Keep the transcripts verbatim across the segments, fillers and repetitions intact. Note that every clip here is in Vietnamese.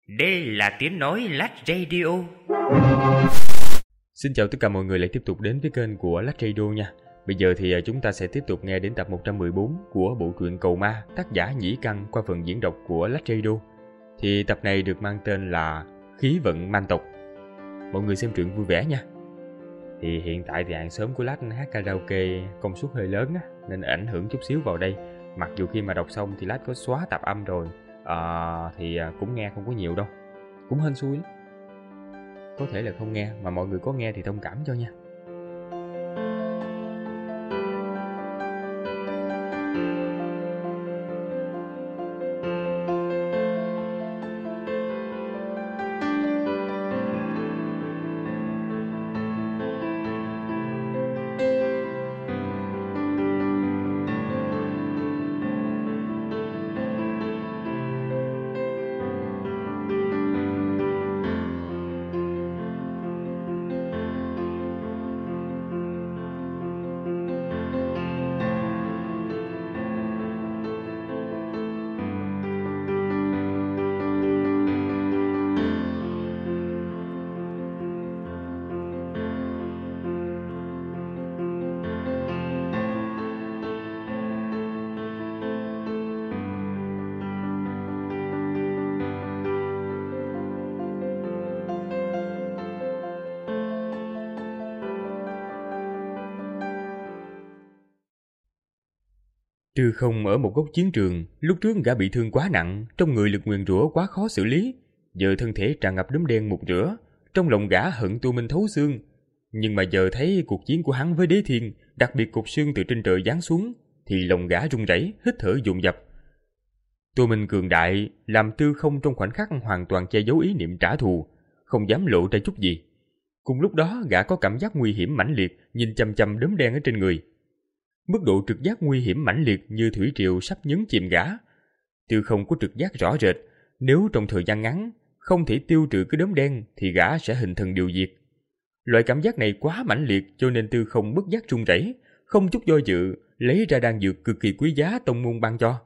Đây là tiếng nói Lách Radio. Xin chào tất cả mọi người lại tiếp tục đến với kênh của Lách Radio nha. Bây giờ thì chúng ta sẽ tiếp tục nghe đến tập một trăm mười bốn của bộ truyện Cầu Ma, tác giả Nhĩ Căn qua phần diễn đọc của Lách Radio. Thì tập này được mang tên là Khí vận man tộc. Mọi người xem truyện vui vẻ nha. Thì hiện tại thì hàng xóm của Lách hát karaoke công suất hơi lớn á, nên ảnh hưởng chút xíu vào đây. Mặc dù khi mà đọc xong thì Lách có xóa tạp âm rồi, à, thì cũng nghe không có nhiều đâu, cũng hên xui lắm. Có thể là không nghe, mà mọi người có nghe thì thông cảm cho nha. Tư Không ở một góc chiến trường, lúc trước gã bị thương quá nặng, trong người lực nguyền rủa quá khó xử lý, giờ thân thể tràn ngập đốm đen mục rửa, trong lòng gã hận Tô Minh thấu xương. Nhưng mà giờ thấy cuộc chiến của hắn với Đế Thiên, đặc biệt cục xương từ trên trời giáng xuống, thì lòng gã run rẩy, hít thở dồn dập. Tô Minh cường đại, làm Tư Không trong khoảnh khắc hoàn toàn che giấu ý niệm trả thù, không dám lộ ra chút gì. Cùng lúc đó gã có cảm giác nguy hiểm mãnh liệt, nhìn chằm chằm đốm đen ở trên người. Mức độ trực giác nguy hiểm mãnh liệt như thủy triều sắp nhấn chìm gã. Tư Không có trực giác rõ rệt, nếu trong thời gian ngắn không thể tiêu trừ cái đốm đen thì gã sẽ hình thần điều diệt. Loại cảm giác này quá mãnh liệt cho nên Tư Không bất giác run rẩy, không chút do dự lấy ra đan dược cực kỳ quý giá tông môn ban cho.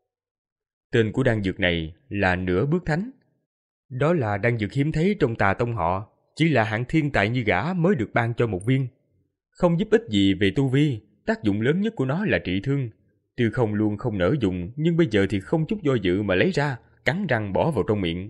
Tên của đan dược này là Nửa Bước Thánh. Đó là đan dược hiếm thấy trong Tà Tông họ, chỉ là hạng thiên tài như gã mới được ban cho một viên. Không giúp ích gì về tu vi, tác dụng lớn nhất của nó là trị thương. Tư Không luôn không nỡ dùng, nhưng bây giờ thì không chút do dự mà lấy ra, cắn răng bỏ vào trong miệng.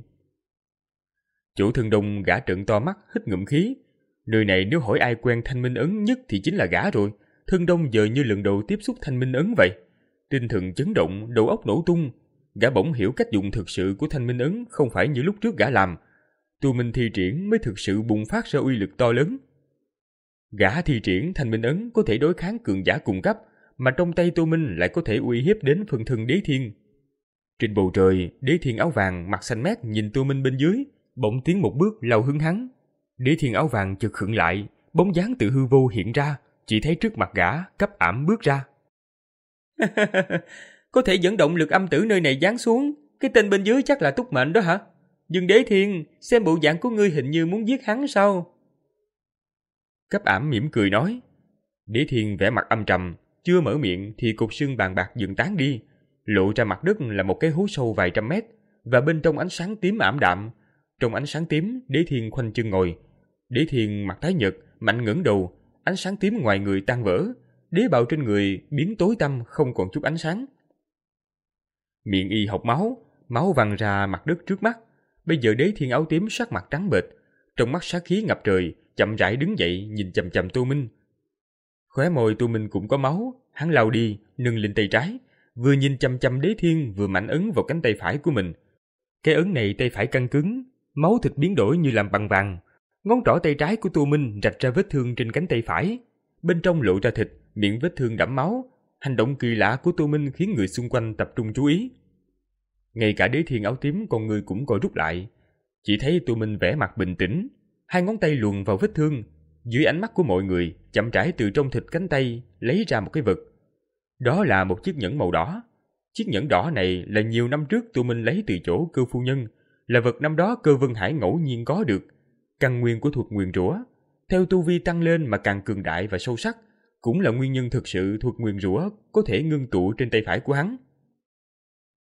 Chỗ thương đông gã trợn to mắt, hít ngụm khí. Nơi này nếu hỏi ai quen thanh minh ấn nhất thì chính là gã rồi. Thương đông giờ như lần đầu tiếp xúc thanh minh ấn vậy. Tinh thần chấn động, đầu óc nổ tung. Gã bỗng hiểu cách dùng thực sự của thanh minh ấn không phải như lúc trước gã làm. Tu minh thi triển mới thực sự bùng phát ra uy lực to lớn. Gã thi triển thanh minh ấn có thể đối kháng cường giả cùng cấp, mà trong tay Tô Minh lại có thể uy hiếp đến phân thân Đế Thiên. Trên bầu trời, Đế Thiên áo vàng mặt xanh mét nhìn Tô Minh bên dưới, bỗng tiến một bước lao hướng hắn. Đế Thiên áo vàng chợt khựng lại, bóng dáng từ hư vô hiện ra, chỉ thấy trước mặt gã cấp ảm bước ra. Có thể dẫn động lực âm tử nơi này giáng xuống, cái tên bên dưới chắc là túc mệnh đó hả? Nhưng Đế Thiên, xem bộ dạng của ngươi hình như muốn giết hắn sao? Cấp ảm mỉm cười nói. Đế Thiên vẻ mặt âm trầm, chưa mở miệng thì cục xương bàn bạc dần tán đi, lộ ra mặt đất là một cái hố sâu vài trăm mét, và bên trong ánh sáng tím ảm đạm. Trong ánh sáng tím, Đế Thiên khoanh chân ngồi. Đế Thiên mặt tái nhợt, mạnh ngẩng đầu, ánh sáng tím ngoài người tan vỡ, đế bào trên người biến tối tăm không còn chút ánh sáng. Miệng y học máu, máu văng ra mặt đất trước mắt. Bây giờ Đế Thiên áo tím sắc mặt trắng bệch, trong mắt sát khí ngập trời, chậm rãi đứng dậy nhìn chằm chằm Tô Minh. Khóe môi Tô Minh cũng có máu, hắn lao đi, nâng lên tay trái, vừa nhìn chằm chằm Đế Thiên vừa mạnh ấn vào cánh tay phải của mình. Cái ấn này tay phải căng cứng, máu thịt biến đổi như làm bằng vàng. Ngón trỏ tay trái của Tô Minh rạch ra vết thương trên cánh tay phải, bên trong lộ ra thịt, miệng vết thương đẫm máu. Hành động kỳ lạ của Tô Minh khiến người xung quanh tập trung chú ý. Ngay cả Đế Thiên áo tím con người cũng co rút lại, chỉ thấy Tô Minh vẻ mặt bình tĩnh, hai ngón tay luồn vào vết thương, dưới ánh mắt của mọi người, chậm rãi từ trong thịt cánh tay lấy ra một cái vật. Đó là một chiếc nhẫn màu đỏ. Chiếc nhẫn đỏ này là nhiều năm trước Tô Minh lấy từ chỗ Cơ phu nhân, là vật năm đó Cơ Vân Hải ngẫu nhiên có được. Căn nguyên của thuật nguyền rủa, theo tu vi tăng lên mà càng cường đại và sâu sắc, cũng là nguyên nhân thực sự thuật nguyền rủa có thể ngưng tụ trên tay phải của hắn.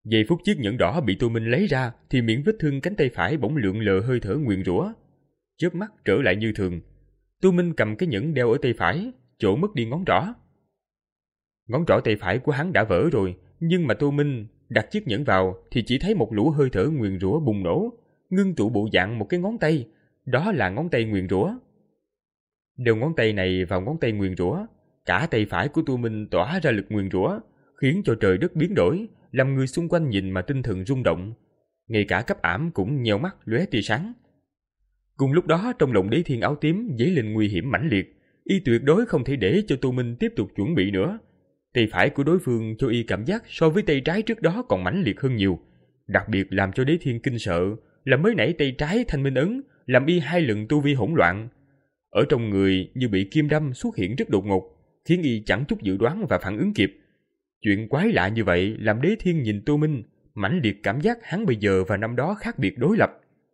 Giây phút chiếc nhẫn đỏ bị Tô Minh lấy ra thì miệng vết thương cánh tay phải bỗng lượn lờ hơi thở nguyền rủa, chớp mắt trở lại như thường. Tô Minh cầm cái nhẫn đeo ở tay phải, chỗ mất đi ngón trỏ. Ngón trỏ tay phải của hắn đã vỡ rồi, nhưng mà Tô Minh đặt chiếc nhẫn vào thì chỉ thấy một lũ hơi thở nguyền rủa bùng nổ, ngưng tụ bộ dạng một cái ngón tay, đó là ngón tay nguyền rủa. Đầu ngón tay này vào ngón tay nguyền rủa, cả tay phải của Tô Minh tỏa ra lực nguyền rủa, khiến cho trời đất biến đổi, làm người xung quanh nhìn mà tinh thần rung động. Ngay cả cấp ảm cũng nheo mắt lóe tia sáng. Cùng lúc đó trong lòng Đế Thiên áo tím dấy lên nguy hiểm mãnh liệt, y tuyệt đối không thể để cho Tô Minh tiếp tục chuẩn bị nữa. Tay phải của đối phương cho y cảm giác so với tay trái trước đó còn mãnh liệt hơn nhiều. Đặc biệt làm cho Đế Thiên kinh sợ là mới nãy tay trái thanh minh ấn làm y hai lần tu vi hỗn loạn. Ở trong người như bị kim đâm xuất hiện rất đột ngột, khiến y chẳng chút dự đoán và phản ứng kịp. Chuyện quái lạ như vậy làm Đế Thiên nhìn Tô Minh, mãnh liệt cảm giác hắn bây giờ và năm đó khác biệt đối lập.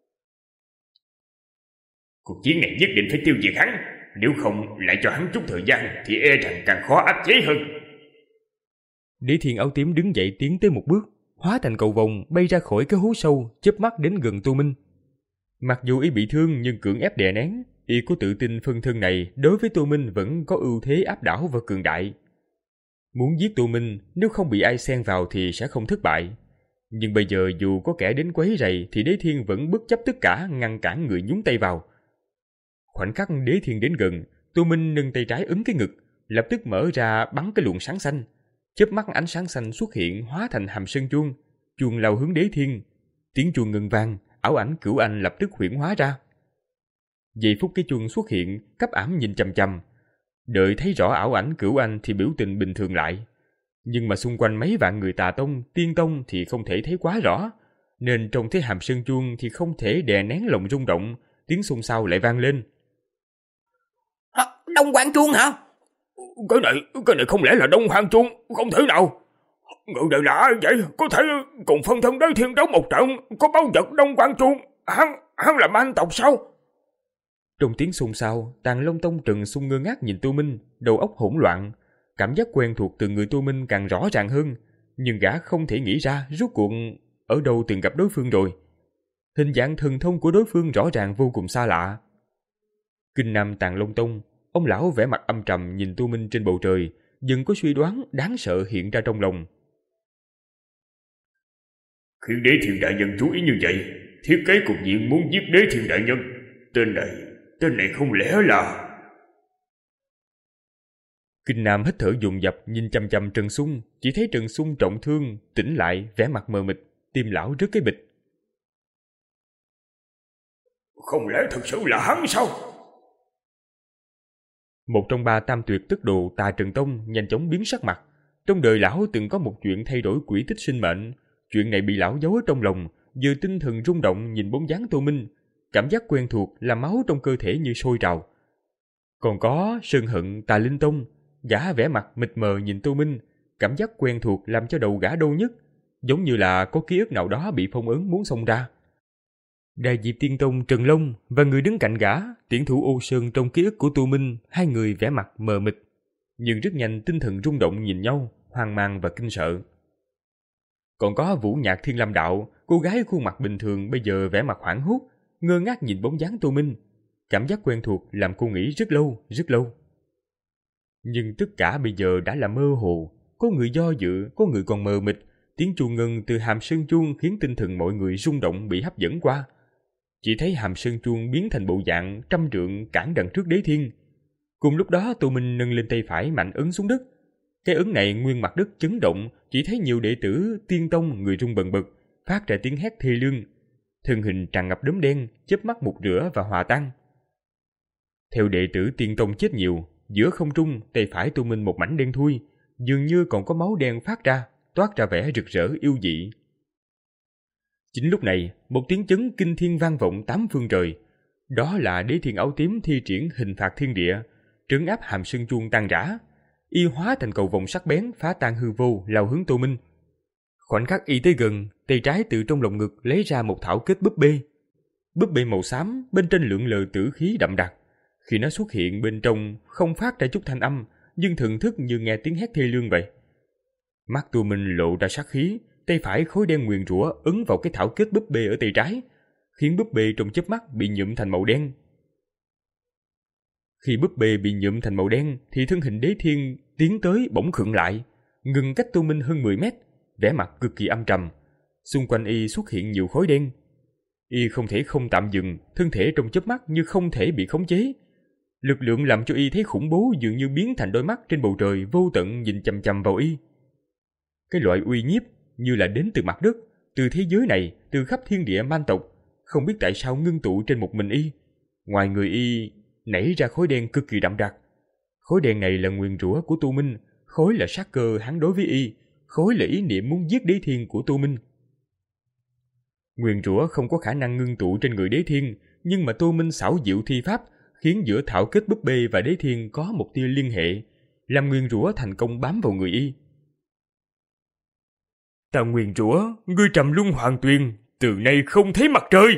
Cuộc chiến này nhất định phải tiêu diệt hắn, nếu không lại cho hắn chút thời gian thì e rằng càng khó áp chế hơn. Đế Thiên áo tím đứng dậy tiến tới một bước, hóa thành cầu vồng bay ra khỏi cái hố sâu, chớp mắt đến gần Tô Minh. Mặc dù y bị thương nhưng cưỡng ép đè nén, y có tự tin phân thân này đối với Tô Minh vẫn có ưu thế áp đảo và cường đại. Muốn giết Tô Minh, nếu không bị ai xen vào thì sẽ không thất bại. Nhưng bây giờ dù có kẻ đến quấy rầy thì Đế Thiên vẫn bất chấp tất cả ngăn cản người nhúng tay vào. Khoảnh khắc Đế Thiên đến gần, Tô Minh nâng tay trái ấn cái ngực, lập tức mở ra bắn cái luồng sáng xanh. Chớp mắt ánh sáng xanh xuất hiện hóa thành hàm sơn chuông, chuông lao hướng Đế Thiên. Tiếng chuông ngân vang, ảo ảnh Cửu Anh lập tức huyễn hóa ra. Giây phút cái chuông xuất hiện, cấp ảm nhìn chằm chằm. Đợi thấy rõ ảo ảnh Cửu Anh thì biểu tình bình thường lại. Nhưng mà xung quanh mấy vạn người Tà Tông, Tiên Tông thì không thể thấy quá rõ, nên trông thấy hàm sơn chuông thì không thể đè nén lòng rung động, tiếng xôn xao lại vang lên. À, Đông Hoàng chuông hả? Cái này, cái này không lẽ là Đông Hoàng chuông? Không thể nào. Người đời lạ vậy, có thể cùng phân thân Đế Thiên đấu một trận, có báu vật Đông Hoàng chuông, hắn, hắn là man tộc sao? Trong tiếng xôn xao, Tàng Long Tông Trần Xung ngơ ngác nhìn Tô Minh, đầu óc hỗn loạn. Cảm giác quen thuộc từ người Tô Minh càng rõ ràng hơn, nhưng gã không thể nghĩ ra rốt cuộc ở đâu từng gặp đối phương rồi. Hình dạng thần thông của đối phương rõ ràng vô cùng xa lạ. Kinh Nam Tàng Long Tông, ông lão vẻ mặt âm trầm nhìn Tô Minh trên bầu trời, dần có suy đoán đáng sợ hiện ra trong lòng. Khiến Đế Thiên đại nhân chú ý như vậy, thiết kế cục diện muốn giết Đế Thiên đại nhân. Tên này, tên này không lẽ là... Kinh Nam hít thở dồn dập nhìn chằm chằm Trần Xung, chỉ thấy Trần Xung trọng thương, tỉnh lại, vẻ mặt mờ mịt, tim lão rớt cái bịch. Không lẽ thực sự là hắn sao? Một trong ba tam tuyệt tức đồ Tà Trần Tông nhanh chóng biến sắc mặt. Trong đời lão từng có một chuyện thay đổi quỹ tích sinh mệnh, chuyện này bị lão giấu ở trong lòng, giờ tinh thần rung động nhìn bóng dáng Tô Minh, cảm giác quen thuộc làm máu trong cơ thể như sôi trào. Còn có Sơn Hận Tà Linh Tông, gã vẻ mặt mịt mờ nhìn Tô Minh, cảm giác quen thuộc làm cho đầu gã đau nhức, giống như là có ký ức nào đó bị phong ấn muốn xông ra. Đại Diệp Tiên Tông Trần Long và người đứng cạnh gã, Tiễn Thủ Ô Sơn trong ký ức của Tô Minh, hai người vẻ mặt mờ mịt, nhưng rất nhanh tinh thần rung động nhìn nhau, hoang mang và kinh sợ. Còn có Vũ Nhạc Thiên Lam Đạo, cô gái khuôn mặt bình thường bây giờ vẻ mặt hoảng hốt, ngơ ngác nhìn bóng dáng Tô Minh, cảm giác quen thuộc làm cô nghĩ rất lâu, rất lâu. Nhưng tất cả bây giờ đã là mơ hồ, có người do dự, có người còn mờ mịt, tiếng chuông ngân từ hàm sơn chuông khiến tinh thần mọi người rung động bị hấp dẫn qua. Chỉ thấy hàm sơn chuông biến thành bộ dạng trăm trượng cản đằng trước Đế Thiên. Cùng lúc đó Tô Minh nâng lên tay phải mạnh ấn xuống đất. Cái ấn này nguyên mặt đất chấn động, chỉ thấy nhiều đệ tử Tiên Tông người rung bần bật, phát ra tiếng hét thê lương. Thân hình tràn ngập đốm đen, chớp mắt một rửa và hòa tan. Theo đệ tử Tiên Tông chết nhiều, giữa không trung tay phải Tô Minh một mảnh đen thui, dường như còn có máu đen phát ra, toát ra vẻ rực rỡ yêu dị. Chính lúc này, một tiếng chấn kinh thiên vang vọng tám phương trời. Đó là Đế Thiên áo tím thi triển hình phạt thiên địa, trấn áp hàm sơn chuông tan rã. Y hóa thành cầu vòng sắc bén phá tan hư vô lao hướng Tô Minh. Khoảnh khắc y tới gần, tay trái từ trong lồng ngực lấy ra một thảo kết búp bê. Búp bê màu xám, bên trên lượn lờ tử khí đậm đặc. Khi nó xuất hiện bên trong không phát ra chút thanh âm, nhưng thần thức như nghe tiếng hét thê lương vậy. Mắt Tô Minh lộ ra sát khí, tay phải khối đen nguyền rủa ấn vào cái thảo kết búp bê ở tay trái, khiến búp bê trong chớp mắt bị nhuộm thành màu đen. Khi búp bê bị nhuộm thành màu đen thì thân hình Đế Thiên tiến tới bỗng khựng lại, ngừng cách Tô Minh hơn mười mét, vẻ mặt cực kỳ âm trầm. Xung quanh y xuất hiện nhiều khối đen. Y không thể không tạm dừng, thân thể trong chớp mắt như không thể bị khống chế. Lực lượng làm cho y thấy khủng bố dường như biến thành đôi mắt trên bầu trời vô tận nhìn chằm chằm vào y. Cái loại uy nhiếp như là đến từ mặt đất, từ thế giới này, từ khắp thiên địa man tộc, không biết tại sao ngưng tụ trên một mình y. Ngoài người y nảy ra khối đen cực kỳ đậm đặc. Khối đen này là nguyền rủa của Tô Minh, khối là sát cơ hắn đối với y, khối là ý niệm muốn giết Đế Thiên của Tô Minh. Nguyền rủa không có khả năng ngưng tụ trên người Đế Thiên, nhưng mà Tô Minh xảo diệu thi pháp khiến giữa thảo kết búp bê và Đế Thiên có một tia liên hệ, làm nguyền rủa thành công bám vào người y. Ta nguyền rủa, ngươi trầm luân hoàng tuyền, từ nay không thấy mặt trời.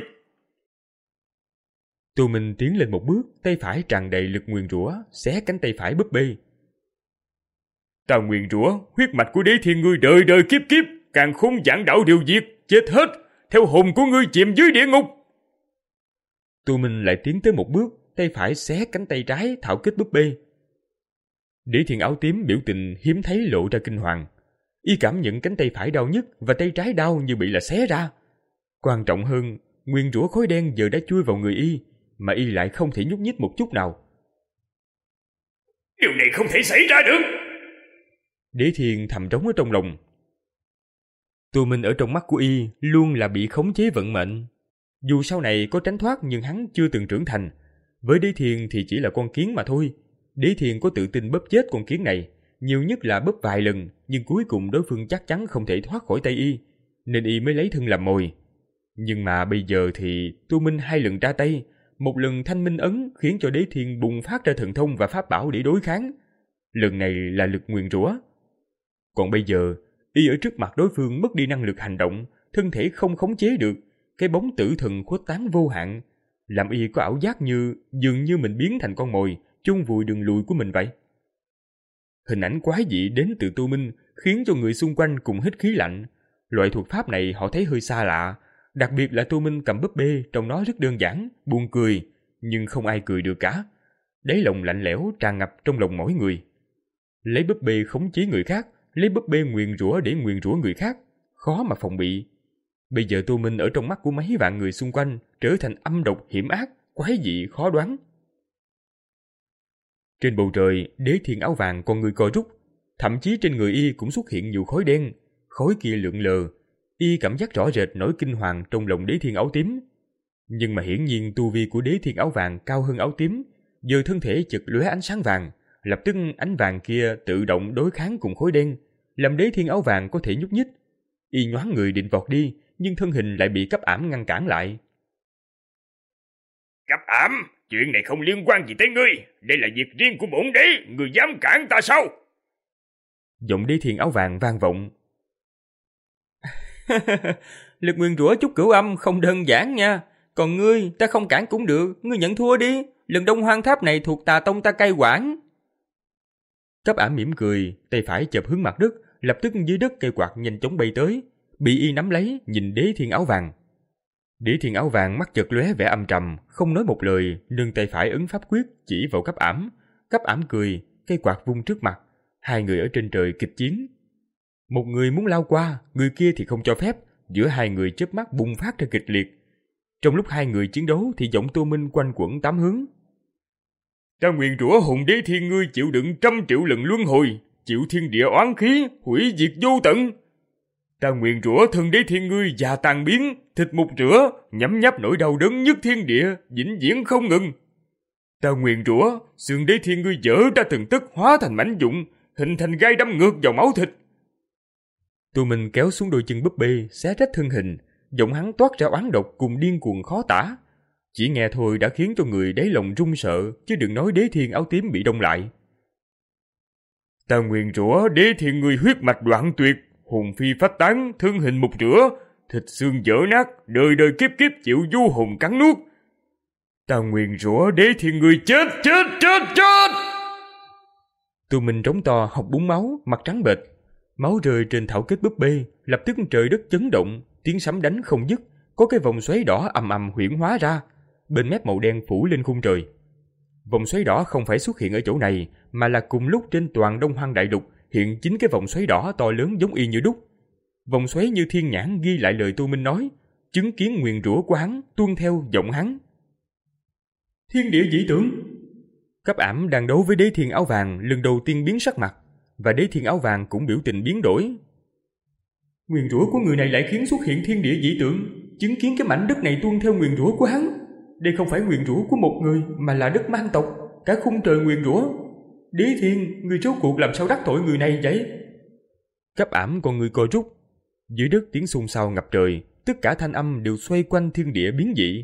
Tô Minh tiến lên một bước, tay phải tràn đầy lực nguyền rủa, xé cánh tay phải búp bê. Ta nguyền rủa, huyết mạch của Đế Thiên ngươi đời đời kiếp kiếp, càng khôn giảng đạo điều diệt, chết hết, theo hồn của ngươi chìm dưới địa ngục. Tô Minh lại tiến tới một bước, tay phải xé cánh tay trái thảo kết búp bê. Đế Thiên áo tím biểu tình hiếm thấy lộ ra kinh hoàng. Y cảm nhận cánh tay phải đau nhức và tay trái đau như bị là xé ra. Quan trọng hơn, nguyền rủa khối đen giờ đã chui vào người y, mà y lại không thể nhúc nhích một chút nào. Điều này không thể xảy ra được. Đế Thiên thầm trống ở trong lòng. Tô Minh ở trong mắt của y luôn là bị khống chế vận mệnh. Dù sau này có tránh thoát nhưng hắn chưa từng trưởng thành. Với Đế Thiên thì chỉ là con kiến mà thôi. Đế Thiên có tự tin bóp chết con kiến này, nhiều nhất là bóp vài lần, nhưng cuối cùng đối phương chắc chắn không thể thoát khỏi tay y, nên y mới lấy thân làm mồi. Nhưng mà bây giờ thì Tô Minh hai lần ra tay, một lần thanh minh ấn khiến cho Đế Thiên bùng phát ra thần thông và pháp bảo để đối kháng. Lần này là lực nguyền rủa. Còn bây giờ, y ở trước mặt đối phương mất đi năng lực hành động, thân thể không khống chế được, cái bóng tử thần khuếch tán vô hạn, làm y có ảo giác như dường như mình biến thành con mồi, chôn vùi đường lùi của mình vậy. Hình ảnh quái dị đến từ Tô Minh khiến cho người xung quanh cùng hít khí lạnh. Loại thuật pháp này họ thấy hơi xa lạ, đặc biệt là Tô Minh cầm búp bê trong nó rất đơn giản, buồn cười, nhưng không ai cười được cả. Đáy lòng lạnh lẽo tràn ngập trong lòng mỗi người. Lấy búp bê khống chế người khác, lấy búp bê nguyền rủa để nguyền rủa người khác, khó mà phòng bị. Bây giờ Tô Minh ở trong mắt của mấy vạn người xung quanh trở thành âm độc hiểm ác, quái dị khó đoán. Trên bầu trời, Đế Thiên áo vàng con người co rút, thậm chí trên người y cũng xuất hiện nhiều khối đen, khối kia lượn lờ. Y cảm giác rõ rệt nỗi kinh hoàng trong lòng Đế Thiên áo tím. Nhưng mà hiển nhiên tu vi của Đế Thiên áo vàng cao hơn áo tím, giờ thân thể chợt lóe ánh sáng vàng, lập tức ánh vàng kia tự động đối kháng cùng khối đen, làm Đế Thiên áo vàng có thể nhúc nhích. Y nhoáng người định vọt đi, nhưng thân hình lại bị cấp ảm ngăn cản lại. Cấp ảm, chuyện này không liên quan gì tới ngươi, đây là việc riêng của bổn đế, ngươi dám cản ta sao? Giọng Đế Thiên áo vàng vang vọng. Lực nguyên rủa chút cửu âm không đơn giản nha, còn ngươi ta không cản cũng được, ngươi nhận thua đi, lần Đông Hoang Tháp này thuộc Tà Tông ta cai quản. Cấp ảm mỉm cười, tay phải chộp hướng mặt đất, lập tức dưới đất cây quạt nhanh chóng bay tới, bị y nắm lấy, nhìn Đế Thiên áo vàng. Đế Thiên áo vàng mắt chợt lóe vẻ âm trầm, không nói một lời, nâng tay phải ấn pháp quyết chỉ vào cấp ảm. Cấp ảm cười, cây quạt vung trước mặt, hai người ở trên trời kịch chiến. Một người muốn lao qua, người kia thì không cho phép, giữa hai người chớp mắt bùng phát ra kịch liệt. Trong lúc hai người chiến đấu thì giọng Tô Minh quanh quẩn tám hướng. Ta nguyện rủa hồn Đế Thiên ngươi chịu đựng trăm triệu lần luân hồi, chịu thiên địa oán khí, hủy diệt vô tận. Ta nguyện rủa thân Đế Thiên ngươi già tàn biến, thịt mục rửa, nhấm nháp nỗi đau đớn nhất thiên địa, vĩnh viễn không ngừng. Ta nguyện rủa xương Đế Thiên ngươi dở ra từng tấc hóa thành mảnh vụn, hình thành gai đâm ngược vào máu thịt. Tô Minh kéo xuống đôi chân búp bê, xé rách thân hình, giọng hắn toát ra oán độc cùng điên cuồng khó tả. Chỉ nghe thôi đã khiến cho người đáy lòng run sợ, chứ đừng nói Đế Thiên áo tím bị đông lại. Ta nguyện rủa Đế Thiên ngươi huyết mạch đoạn tuyệt, hồn phi phách tán, thân hình mục rửa, thịt xương vỡ nát, đời đời kiếp kiếp chịu du hồn cắn nuốt. Ta nguyện rủa Đế Thiên ngươi chết chết chết chết. Tô Minh trống to học búng máu, mặt trắng bệch. Máu rơi trên thảo kết búp bê, lập tức trời đất chấn động, tiếng sấm đánh không dứt, có cái vòng xoáy đỏ ầm ầm huyễn hóa ra, bên mép màu đen phủ lên khung trời. Vòng xoáy đỏ không phải xuất hiện ở chỗ này, mà là cùng lúc trên toàn Đông Hoang Đại Lục hiện chính cái vòng xoáy đỏ to lớn giống y như đúc. Vòng xoáy như thiên nhãn ghi lại lời Tô Minh nói, chứng kiến nguyền rủa của hắn tuôn theo giọng hắn. Thiên địa dị tượng. Cấp Ảm đang đấu với Đế Thiên Áo Vàng lần đầu tiên biến sắc mặt, và Đế Thiên Áo Vàng cũng biểu tình biến đổi. Nguyền rủa của người này lại khiến xuất hiện thiên địa dị tượng, chứng kiến cái mảnh đất này tuôn theo nguyền rủa của hắn. Đây không phải nguyền rủa của một người, mà là đất man tộc, cả khung trời nguyền rủa. Đế Thiên, người rốt cuộc làm sao đắc tội người này vậy? Cấp Ảm con người co rút. Dưới đất tiếng xôn xao ngập trời, tất cả thanh âm đều xoay quanh thiên địa biến dị.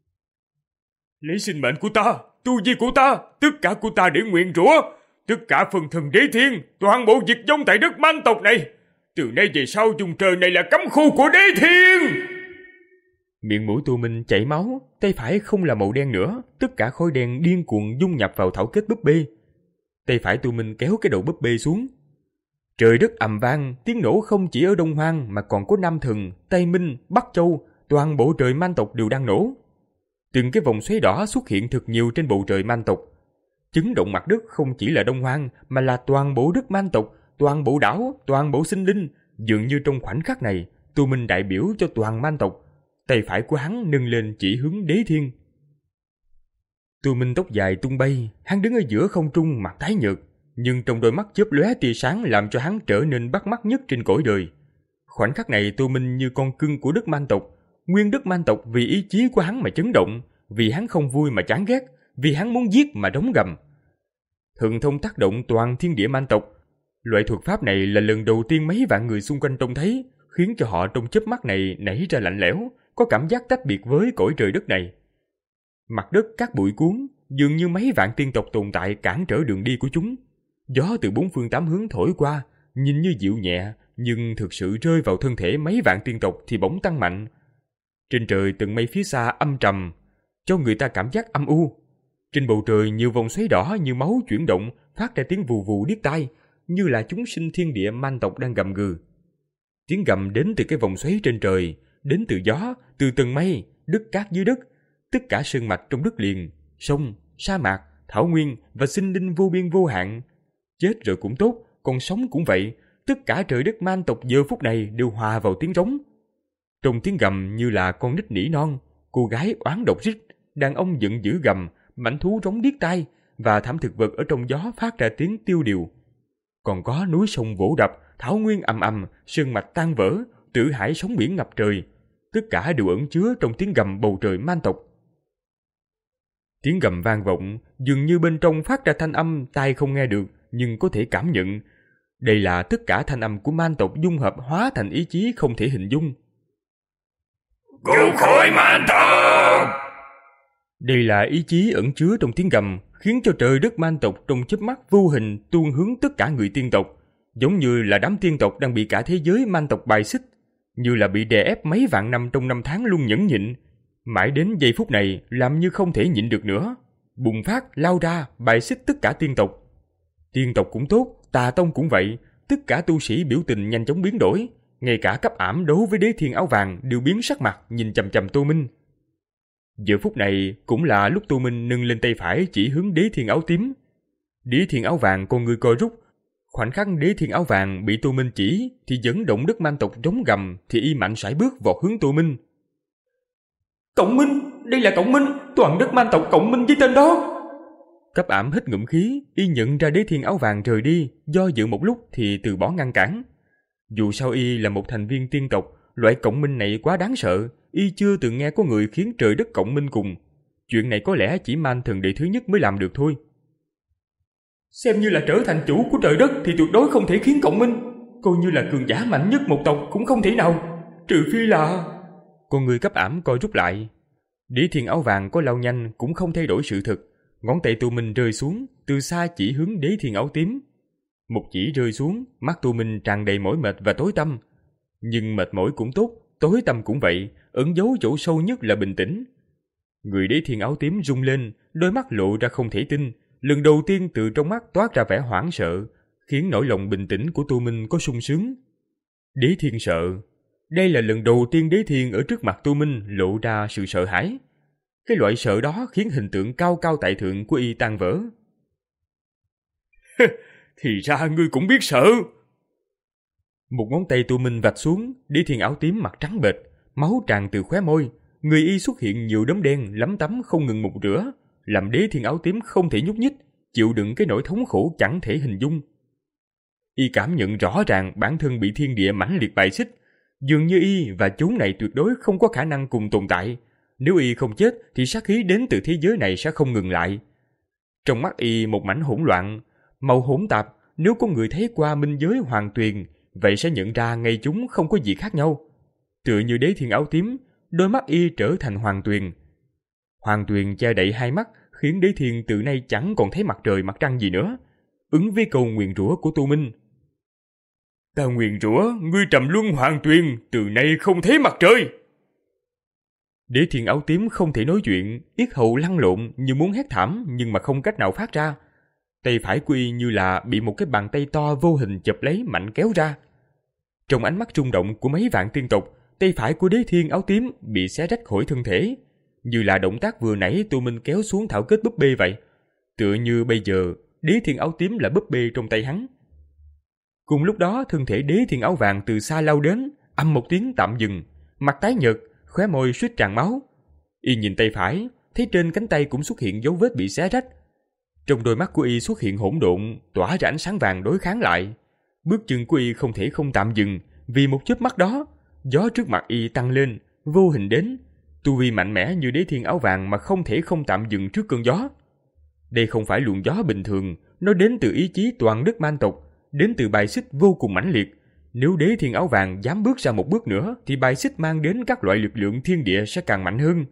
Lấy sinh mệnh của ta, tu vi của ta, tất cả của ta để nguyền rủa, tất cả phần thần Đế Thiên, toàn bộ diệt vong tại đất man tộc này. Từ nay về sau vùng trời này là cấm khu của Đế Thiên. Miệng mũi Tô Minh chảy máu, tay phải không là màu đen nữa, tất cả khói đen điên cuồng dung nhập vào thảo kết búp bê. Tay phải Tô Minh kéo cái đầu búp bê xuống. Trời đất ầm vang, tiếng nổ không chỉ ở Đông Hoang mà còn có Nam Thần, Tây Minh, Bắc Châu, toàn bộ trời man tộc đều đang nổ. Từng cái vòng xoáy đỏ xuất hiện thật nhiều trên bầu trời man tộc. Chấn động mặt đất không chỉ là Đông Hoang mà là toàn bộ đất man tộc, toàn bộ đảo, toàn bộ sinh linh. Dường như trong khoảnh khắc này, Tô Minh đại biểu cho toàn man tộc. Tay phải của hắn nâng lên chỉ hướng Đế Thiên. Tô Minh tóc dài tung bay, hắn đứng ở giữa không trung mặt tái nhợt, nhưng trong đôi mắt chớp lóe tia sáng làm cho hắn trở nên bắt mắt nhất trên cõi đời. Khoảnh khắc này Tô Minh như con cưng của đất man tộc, nguyên đất man tộc vì ý chí của hắn mà chấn động, vì hắn không vui mà chán ghét, vì hắn muốn giết mà đóng gầm. Thần thông tác động toàn thiên địa man tộc. Loại thuật pháp này là lần đầu tiên mấy vạn người xung quanh trông thấy, khiến cho họ trong chớp mắt này nảy ra lạnh lẽo, có cảm giác tách biệt với cõi trời đất này. Mặt đất cát bụi cuốn, dường như mấy vạn tiên tộc tồn tại cản trở đường đi của chúng. Gió từ bốn phương tám hướng thổi qua, nhìn như dịu nhẹ, nhưng thực sự rơi vào thân thể mấy vạn tiên tộc thì bỗng tăng mạnh. Trên trời tầng mây phía xa âm trầm, cho người ta cảm giác âm u. Trên bầu trời nhiều vòng xoáy đỏ như máu chuyển động, phát ra tiếng vù vù điếc tai, như là chúng sinh thiên địa man tộc đang gầm gừ. Tiếng gầm đến từ cái vòng xoáy trên trời, đến từ gió, từ tầng mây, đất cát dưới đất, tất cả sơn mạch trong đất liền, sông, sa mạc, thảo nguyên và sinh linh vô biên vô hạn. Chết rồi cũng tốt, còn sống cũng vậy, tất cả trời đất man tộc giờ phút này đều hòa vào tiếng rống. Trong tiếng gầm như là con nít nỉ non, cô gái oán độc rít, đàn ông giận dữ gầm, mãnh thú rống điếc tai, và thảm thực vật ở trong gió phát ra tiếng tiêu điều. Còn có núi sông vỗ đập, thảo nguyên ầm ầm, sơn mạch tan vỡ, tử hải sóng biển ngập trời, tất cả đều ẩn chứa trong tiếng gầm bầu trời man tộc. Tiếng gầm vang vọng, dường như bên trong phát ra thanh âm tai không nghe được, nhưng có thể cảm nhận. Đây là tất cả thanh âm của man tộc dung hợp hóa thành ý chí không thể hình dung. Cứu khỏi man tộc! Đây là ý chí ẩn chứa trong tiếng gầm, khiến cho trời đất man tộc trong chớp mắt vô hình tuôn hướng tất cả người tiên tộc, giống như là đám tiên tộc đang bị cả thế giới man tộc bài xích, như là bị đè ép mấy vạn năm trong năm tháng luôn nhẫn nhịn, mãi đến giây phút này làm như không thể nhịn được nữa, bùng phát lao ra bài xích tất cả tiên tộc. Tiên tộc cũng tốt, Tà Tông cũng vậy, tất cả tu sĩ biểu tình nhanh chóng biến đổi, ngay cả Cấp Ảm đấu với Đế Thiên Áo Vàng đều biến sắc mặt nhìn chằm chằm Tô Minh. Giờ phút này cũng là lúc Tô Minh nâng lên tay phải chỉ hướng Đế Thiên Áo Tím. Đế Thiên Áo Vàng con người co rút, khoảnh khắc Đế Thiên Áo Vàng bị Tô Minh chỉ thì dẫn động đất man tộc rống gầm, thì y mạnh sải bước vọt hướng Tô Minh. Cộng minh, đây là cộng minh, toàn đất man tộc cộng minh với tên đó. Cấp Ảm hít ngụm khí, y nhận ra Đế Thiên Áo Vàng rời đi, do dự một lúc thì từ bỏ ngăn cản. Dù sao y là một thành viên tiên tộc, loại cộng minh này quá đáng sợ, y chưa từng nghe có người khiến trời đất cộng minh cùng. Chuyện này có lẽ chỉ Man Thần Đệ thứ nhất mới làm được thôi. Xem như là trở thành chủ của trời đất thì tuyệt đối không thể khiến cộng minh, coi như là cường giả mạnh nhất một tộc cũng không thể nào, trừ phi là... Con người Cấp Ảm coi rút lại. Đế Thiên Áo Vàng có lao nhanh cũng không thay đổi sự thật. Ngón tay Tô Minh rơi xuống, từ xa chỉ hướng Đế Thiên Áo Tím. Một chỉ rơi xuống, mắt Tô Minh tràn đầy mỏi mệt và tối tăm. Nhưng mệt mỏi cũng tốt, tối tăm cũng vậy, ẩn giấu chỗ sâu nhất là bình tĩnh. Người Đế Thiên Áo Tím rung lên, đôi mắt lộ ra không thể tin, lần đầu tiên từ trong mắt toát ra vẻ hoảng sợ, khiến nỗi lòng bình tĩnh của Tô Minh có sung sướng. Đế Thiên sợ. Đây là lần đầu tiên Đế Thiên ở trước mặt Tô Minh lộ ra sự sợ hãi. Cái loại sợ đó khiến hình tượng cao cao tại thượng của y tan vỡ. Thì ra ngươi cũng biết sợ. Một ngón tay Tô Minh vạch xuống, Đế Thiên áo tím mặt trắng bệch, máu tràn từ khóe môi, người y xuất hiện nhiều đốm đen lấm tấm không ngừng mục rửa, làm Đế Thiên áo tím không thể nhúc nhích, chịu đựng cái nỗi thống khổ chẳng thể hình dung. Y cảm nhận rõ ràng bản thân bị thiên địa mãnh liệt bài xích, dường như y và chốn này tuyệt đối không có khả năng cùng tồn tại. Nếu y không chết thì sát khí đến từ thế giới này sẽ không ngừng lại. Trong mắt y một mảnh hỗn loạn, màu hỗn tạp, nếu có người thấy qua minh giới hoàng tuyền, vậy sẽ nhận ra ngay chúng không có gì khác nhau. Tựa như Đế Thiên áo tím, đôi mắt y trở thành hoàng tuyền. Hoàng tuyền che đậy hai mắt, khiến Đế Thiên từ nay chẳng còn thấy mặt trời mặt trăng gì nữa, ứng với câu nguyền rủa của Tô Minh. Ta nguyền rủa ngươi trầm luân hoàng tuyền, từ nay không thấy mặt trời. Đế Thiên áo tím không thể nói chuyện, yết hầu lăn lộn như muốn hét thảm nhưng mà không cách nào phát ra. Tay phải của y như là bị một cái bàn tay to vô hình chụp lấy mạnh kéo ra. Trong ánh mắt rung động của mấy vạn tiên tộc, tay phải của Đế Thiên áo tím bị xé rách khỏi thân thể, như là động tác vừa nãy Tô Minh kéo xuống thảo kết búp bê vậy. Tựa như bây giờ Đế Thiên áo tím là búp bê trong tay hắn. Cùng lúc đó thân thể Đế Thiên áo vàng từ xa lao đến, ầm một tiếng tạm dừng, mặt tái nhợt, khóe môi suýt tràn máu. Y nhìn tay phải, thấy trên cánh tay cũng xuất hiện dấu vết bị xé rách. Trong đôi mắt của y xuất hiện hỗn độn, tỏa ra ánh sáng vàng đối kháng lại. Bước chân của y không thể không tạm dừng, vì một chớp mắt đó, gió trước mặt y tăng lên, vô hình đến. Tu vi mạnh mẽ như Đế Thiên áo vàng mà không thể không tạm dừng trước cơn gió. Đây không phải luồng gió bình thường, nó đến từ ý chí toàn đất man tộc, đến từ bài xích vô cùng mãnh liệt. Nếu Đế Thiên áo vàng dám bước ra một bước nữa, thì bài xích mang đến các loại lực lượng thiên địa sẽ càng mạnh hơn.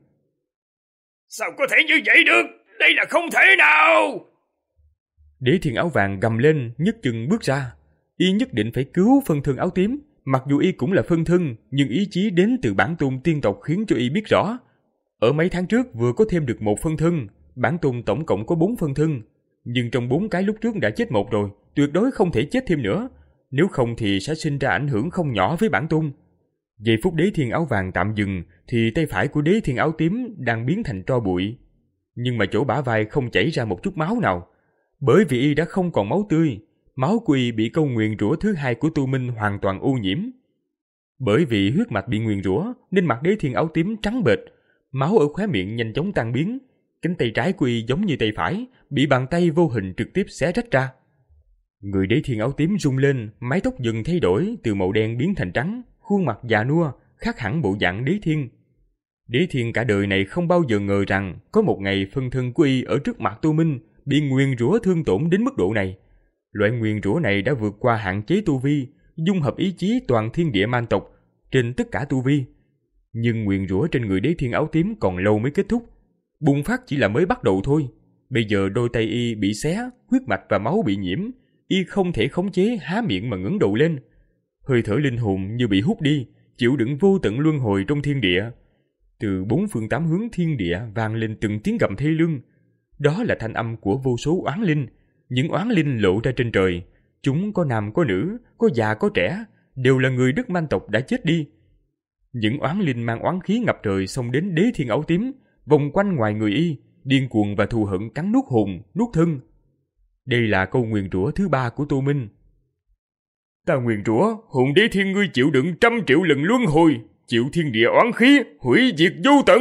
Sao có thể như vậy được? Đây là không thể nào! Đế Thiên áo vàng gầm lên, nhấc chân bước ra. Y nhất định phải cứu phân thân áo tím. Mặc dù y cũng là phân thân, nhưng ý chí đến từ bản tôn tiên tộc khiến cho y biết rõ. Ở mấy tháng trước vừa có thêm được một phân thân, bản tôn tổng cộng có bốn phân thân. Nhưng trong bốn cái lúc trước đã chết một rồi, tuyệt đối không thể chết thêm nữa. Nếu không thì sẽ sinh ra ảnh hưởng không nhỏ với bản tôn. Giây phút Đế Thiên áo vàng tạm dừng, thì tay phải của Đế Thiên áo tím đang biến thành tro bụi. Nhưng mà chỗ bả vai không chảy ra một chút máu nào. Bởi vì y đã không còn máu tươi, máu của y bị câu nguyền rủa thứ hai của Tu Minh hoàn toàn ô nhiễm. Bởi vì huyết mạch bị nguyền rủa nên mặt Đế Thiên áo tím trắng bệch, máu ở khóe miệng nhanh chóng tan biến. Cánh tay trái của y giống như tay phải, bị bàn tay vô hình trực tiếp xé rách ra. Người Đế Thiên áo tím rung lên, mái tóc dần thay đổi từ màu đen biến thành trắng, khuôn mặt già nua, khác hẳn bộ dạng Đế Thiên. Đế Thiên cả đời này không bao giờ ngờ rằng có một ngày phân thân của y ở trước mặt Tô Minh bị nguyền rủa thương tổn đến mức độ này. Loại nguyền rủa này đã vượt qua hạn chế tu vi, dung hợp ý chí toàn thiên địa man tộc trên tất cả tu vi. Nhưng nguyền rủa trên người Đế Thiên áo tím còn lâu mới kết thúc, bùng phát chỉ là mới bắt đầu thôi. Bây giờ đôi tay y bị xé, huyết mạch và máu bị nhiễm, y không thể khống chế há miệng mà ngẩng đầu lên. Hơi thở linh hồn như bị hút đi, chịu đựng vô tận luân hồi trong thiên địa. Từ bốn phương tám hướng thiên địa vang lên từng tiếng gầm thê lương. Đó là thanh âm của vô số oán linh. Những oán linh lộ ra trên trời. Chúng có nam có nữ, có già có trẻ, đều là người đất man tộc đã chết đi. Những oán linh mang oán khí ngập trời xông đến Đế Thiên áo tím, vòng quanh ngoài người y, điên cuồng và thù hận cắn nuốt hồn, nuốt thân. Đây là câu nguyền rủa thứ ba của Tô Minh. Ta nguyền rủa hồn Đế Thiên ngươi chịu đựng trăm triệu lần luân hồi, chịu thiên địa oán khí, hủy diệt vô tận.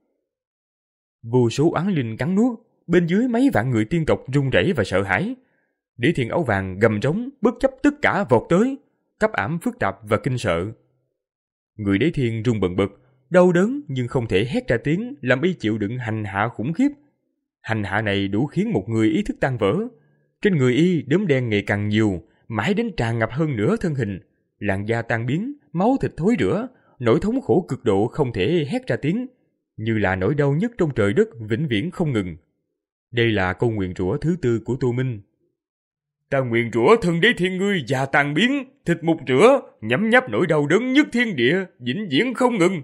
Vô số oán linh cắn nuốt, bên dưới mấy vạn người tiên tộc run rẩy và sợ hãi. Đế Thiên áo vàng gầm trống, bất chấp tất cả vọt tới, cấp ảm phức tạp và kinh sợ. Người Đế Thiên run bần bật, đau đớn nhưng không thể hét ra tiếng, làm y chịu đựng hành hạ khủng khiếp. Hành hạ này đủ khiến một người ý thức tan vỡ. Trên người y đốm đen ngày càng nhiều, mãi đến tràn ngập hơn nửa thân hình, làn da tan biến, máu thịt thối rữa, nỗi thống khổ cực độ không thể hét ra tiếng, như là nỗi đau nhất trong trời đất vĩnh viễn không ngừng. Đây là câu nguyền rủa thứ tư của Tô Minh. Ta nguyền rủa thân Đế Thiên ngươi già tan biến, thịt mục rửa, nhấm nháp nỗi đau đớn nhất thiên địa, vĩnh viễn không ngừng.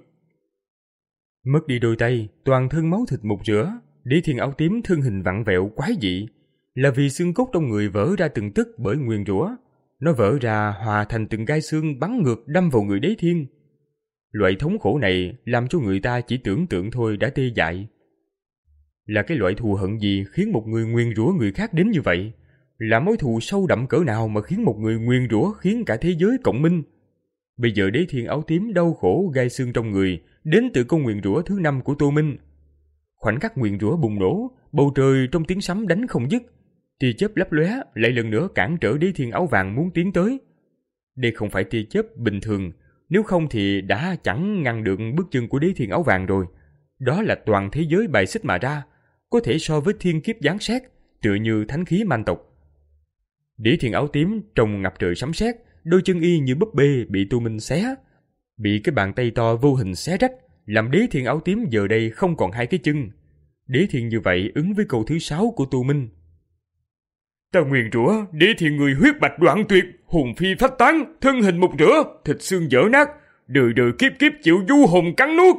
Mất đi đôi tay, toàn thân máu thịt mục rửa, Đế Thiên áo tím thân hình vặn vẹo quái dị. là vì xương cốt trong người vỡ ra từng tức bởi nguyền rủa. Nó vỡ ra hòa thành từng gai xương bắn ngược đâm vào người Đế Thiên. Loại thống khổ này làm cho người ta chỉ tưởng tượng thôi đã tê dại. Là cái loại thù hận gì khiến một người nguyền rủa người khác đến như vậy? Là mối thù sâu đậm cỡ nào mà khiến một người nguyền rủa khiến cả thế giới cộng minh? Bây giờ Đế Thiên áo tím đau khổ gai xương trong người đến từ câu nguyền rủa thứ năm của Tô Minh. Khoảnh khắc nguyền rủa bùng nổ, bầu trời trong tiếng sấm đánh không dứt. Tia chớp lấp lóe lại lần nữa cản trở Đế Thiên áo vàng muốn tiến tới. Đây không phải tia chớp bình thường, nếu không thì đã chẳng ngăn được bước chân của Đế Thiên áo vàng rồi. Đó là toàn thế giới bài xích mà ra, có thể so với thiên kiếp giáng sét, tựa như thánh khí man tộc. Đế Thiên áo tím trông ngập trời sấm sét, đôi chân y như búp bê bị Tô Minh xé, bị cái bàn tay to vô hình xé rách, làm Đế Thiên áo tím giờ đây không còn hai cái chân. Đế Thiên như vậy ứng với câu thứ sáu của Tô Minh. Ta nguyền rủa Đế Thiên người huyết mạch đoạn tuyệt, hồn phi phách tán, thân hình mục rửa, thịt xương dở nát, đời đời kiếp kiếp chịu du hồn cắn nuốt.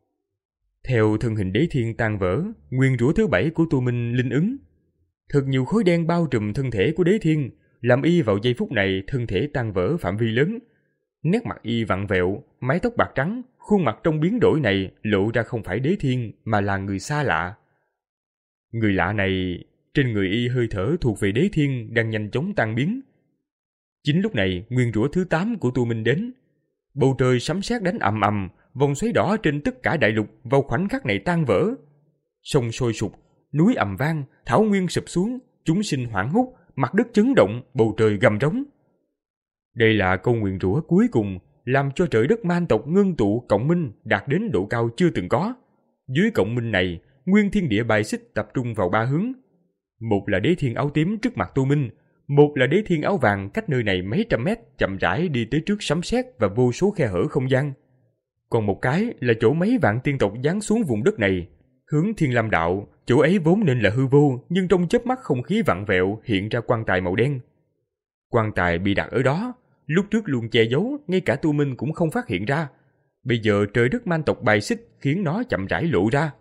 Theo thân hình Đế Thiên tan vỡ, nguyền rủa thứ bảy của Tô Minh linh ứng. Thật nhiều khối đen bao trùm thân thể của Đế Thiên, làm y vào giây phút này thân thể tan vỡ phạm vi lớn. Nét mặt y vặn vẹo, mái tóc bạc trắng, khuôn mặt trong biến đổi này lộ ra không phải Đế Thiên mà là người xa lạ. Người lạ này, trên người y hơi thở thuộc về Đế Thiên đang nhanh chóng tan biến. Chính lúc này, nguyên rủa thứ tám của Tô Minh đến. Bầu trời sấm sét đánh ầm ầm, vòng xoáy đỏ trên tất cả đại lục vào khoảnh khắc này tan vỡ. Sông sôi sục, núi ầm vang, thảo nguyên sụp xuống, chúng sinh hoảng hốt, mặt đất chấn động, bầu trời gầm rống. Đây là câu nguyền rủa cuối cùng, làm cho trời đất man tộc ngưng tụ cộng minh đạt đến độ cao chưa từng có. Dưới cộng minh này, nguyên thiên địa bài xích tập trung vào ba hướng. Một là Đế Thiên áo tím trước mặt Tô Minh, một là Đế Thiên áo vàng cách nơi này mấy trăm mét chậm rãi đi tới trước sấm sét và vô số khe hở không gian. Còn một cái là chỗ mấy vạn tiên tộc giáng xuống vùng đất này, hướng Thiên Lam Đạo, chỗ ấy vốn nên là hư vô, nhưng trong chớp mắt không khí vặn vẹo hiện ra quan tài màu đen. Quan tài bị đặt ở đó, lúc trước luôn che giấu, ngay cả Tô Minh cũng không phát hiện ra. Bây giờ trời đất man tộc bài xích khiến nó chậm rãi lộ ra.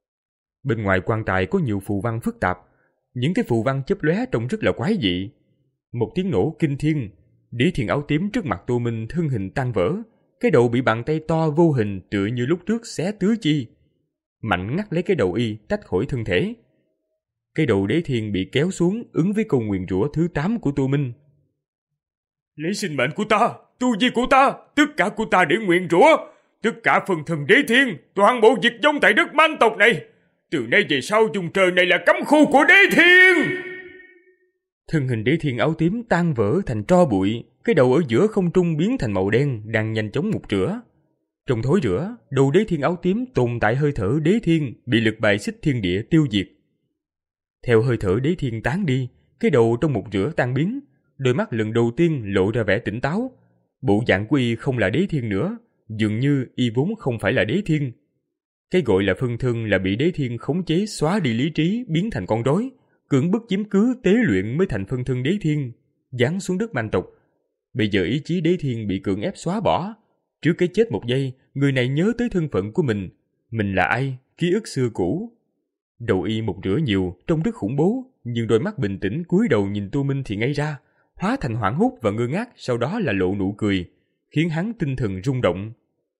Bên ngoài quan tài có nhiều phù văn phức tạp, những cái phù văn chớp lóe trông rất là quái dị. Một tiếng nổ kinh thiên, Đế Thiên áo tím trước mặt Tô Minh thân hình tan vỡ, cái đầu bị bàn tay to vô hình tựa như lúc trước xé tứ chi, mạnh ngắt lấy cái đầu y tách khỏi thân thể. Cái đầu Đế Thiên bị kéo xuống ứng với câu nguyền rủa thứ tám của Tô Minh. Lấy sinh mệnh của ta, tu vi của ta, tất cả của ta để nguyền rủa, tất cả phần thần Đế Thiên, toàn bộ diệt vong tại đất man tộc này. Từ nay về sau vùng trời này là cấm khu của Đế Thiên. Thân hình Đế Thiên áo tím tan vỡ thành tro bụi, cái đầu ở giữa không trung biến thành màu đen đang nhanh chóng mục rửa. Trong thối rửa, đầu Đế Thiên áo tím tồn tại hơi thở Đế Thiên bị lực bài xích thiên địa tiêu diệt. Theo hơi thở Đế Thiên tán đi, cái đầu trong mục rửa tan biến, đôi mắt lần đầu tiên lộ ra vẻ tỉnh táo. Bộ dạng của y không là Đế Thiên nữa, dường như y vốn không phải là Đế Thiên. Cái gọi là phân thân là bị Đế Thiên khống chế xóa đi lý trí biến thành con rối, cưỡng bức chiếm cứ tế luyện mới thành phân thân Đế Thiên, giáng xuống đất man tộc. Bây giờ ý chí Đế Thiên bị cưỡng ép xóa bỏ. Trước cái chết một giây, người này nhớ tới thân phận của mình. Mình là ai? Ký ức xưa cũ. Đầu y một rửa nhiều, trông rất khủng bố, nhưng đôi mắt bình tĩnh cúi đầu nhìn Tô Minh thì ngây ra, hóa thành hoảng hốt và ngơ ngác, sau đó là lộ nụ cười, khiến hắn tinh thần rung động.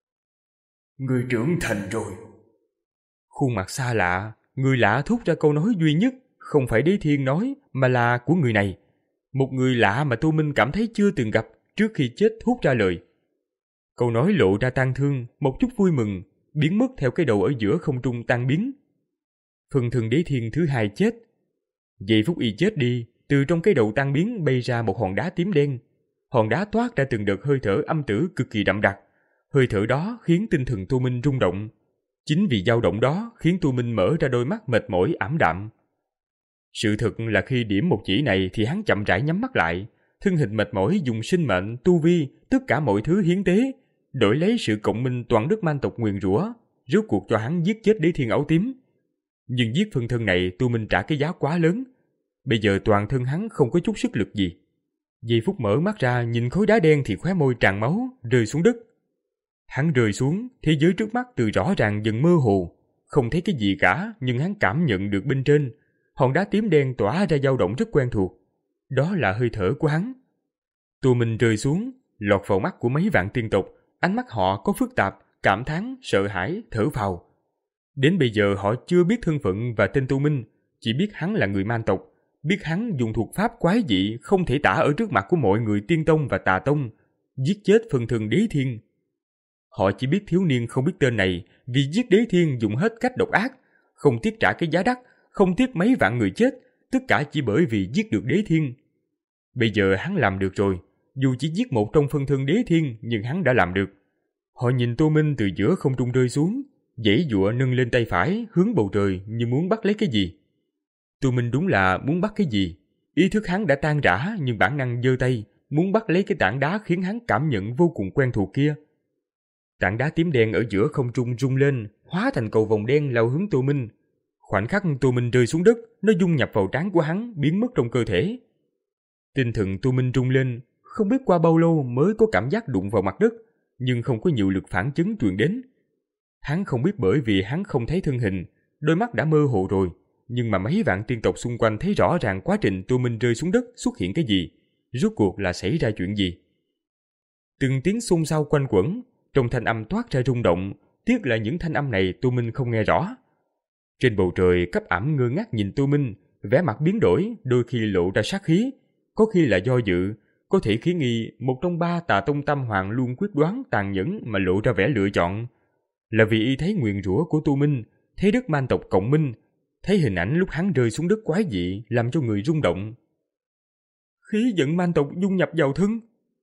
Người trưởng thành rồi. Khuôn mặt xa lạ, người lạ thốt ra câu nói duy nhất, không phải Đế Thiên nói, mà là của người này. Một người lạ mà Tô Minh cảm thấy chưa từng gặp trước khi chết thốt ra lời. Câu nói lộ ra tang thương, một chút vui mừng, biến mất theo cái đầu ở giữa không trung tan biến. Phần thân Đế Thiên thứ hai chết. Giây phút y chết đi, từ trong cái đầu tan biến bay ra một hòn đá tím đen. Hòn đá toát ra từng đợt hơi thở âm tử cực kỳ đậm đặc. Hơi thở đó khiến tinh thần Tô Minh rung động. Chính vì dao động đó khiến Tô Minh mở ra đôi mắt mệt mỏi ảm đạm. Sự thật là khi điểm một chỉ này thì hắn chậm rãi nhắm mắt lại, thân hình mệt mỏi dùng sinh mệnh, tu vi, tất cả mọi thứ hiến tế, đổi lấy sự cộng minh toàn đất man tộc nguyền rủa, rốt cuộc cho hắn giết chết Đế Thiên áo tím. Nhưng giết phân thân này Tô Minh trả cái giá quá lớn. Bây giờ toàn thân hắn không có chút sức lực gì. Giây phút mở mắt ra nhìn khối đá đen thì khóe môi tràn máu, rơi xuống đất. Hắn rơi xuống, thế giới trước mắt từ rõ ràng dần mơ hồ, không thấy cái gì cả, nhưng hắn cảm nhận được bên trên. hòn đá tím đen tỏa ra dao động rất quen thuộc. Đó là hơi thở của hắn. Tô Minh rơi xuống, lọt vào mắt của mấy vạn tiên tộc. Ánh mắt họ có phức tạp, cảm thán, sợ hãi, thở phào. Đến bây giờ họ chưa biết thân phận và tên Tô Minh, chỉ biết hắn là người Man tộc, biết hắn dùng thuật pháp quái dị không thể tả ở trước mặt của mọi người Tiên Tông và Tà Tông, giết chết phần thần Đế Thiên. Họ chỉ biết thiếu niên không biết tên này vì giết Đế Thiên dùng hết cách độc ác, không tiếc trả cái giá đắt, không tiếc mấy vạn người chết, tất cả chỉ bởi vì giết được Đế Thiên. Bây giờ hắn làm được rồi, dù chỉ giết một trong phân thân Đế Thiên nhưng hắn đã làm được. Họ nhìn Tô Minh từ giữa không trung rơi xuống, giãy giụa nâng lên tay phải hướng bầu trời như muốn bắt lấy cái gì. Tô Minh đúng là muốn bắt cái gì. Ý thức hắn đã tan rã nhưng bản năng giơ tay muốn bắt lấy cái tảng đá khiến hắn cảm nhận vô cùng quen thuộc kia. Tảng đá tím đen ở giữa không trung rung lên, hóa thành cầu vồng đen lao hướng Tô Minh. Khoảnh khắc Tô Minh rơi xuống đất, nó dung nhập vào trán của hắn, biến mất trong cơ thể. Tinh thần Tô Minh rung lên, không biết qua bao lâu mới có cảm giác đụng vào mặt đất, nhưng không có nhiều lực phản chấn truyền đến. Hắn không biết bởi vì hắn không thấy thân hình, đôi mắt đã mơ hồ rồi, nhưng mà mấy vạn tiên tộc xung quanh thấy rõ ràng quá trình Tô Minh rơi xuống đất xuất hiện cái gì, rốt cuộc là xảy ra chuyện gì. Từng tiếng xôn xao quanh quẩn, trong thanh âm toát ra rung động, tiếc là những thanh âm này Tô Minh không nghe rõ. Trên bầu trời Cấp Ảm ngơ ngác nhìn Tô Minh, vẻ mặt biến đổi, đôi khi lộ ra sát khí, có khi là do dự, có thể khiến y một trong ba Tà Tông Tam Hoàng luôn quyết đoán tàn nhẫn mà lộ ra vẻ lựa chọn. Là vì y thấy nguyền rủa của Tô Minh, thấy đất Man tộc cộng minh, thấy hình ảnh lúc hắn rơi xuống đất quái dị làm cho người rung động. Khí giận Man tộc dung nhập vào thân.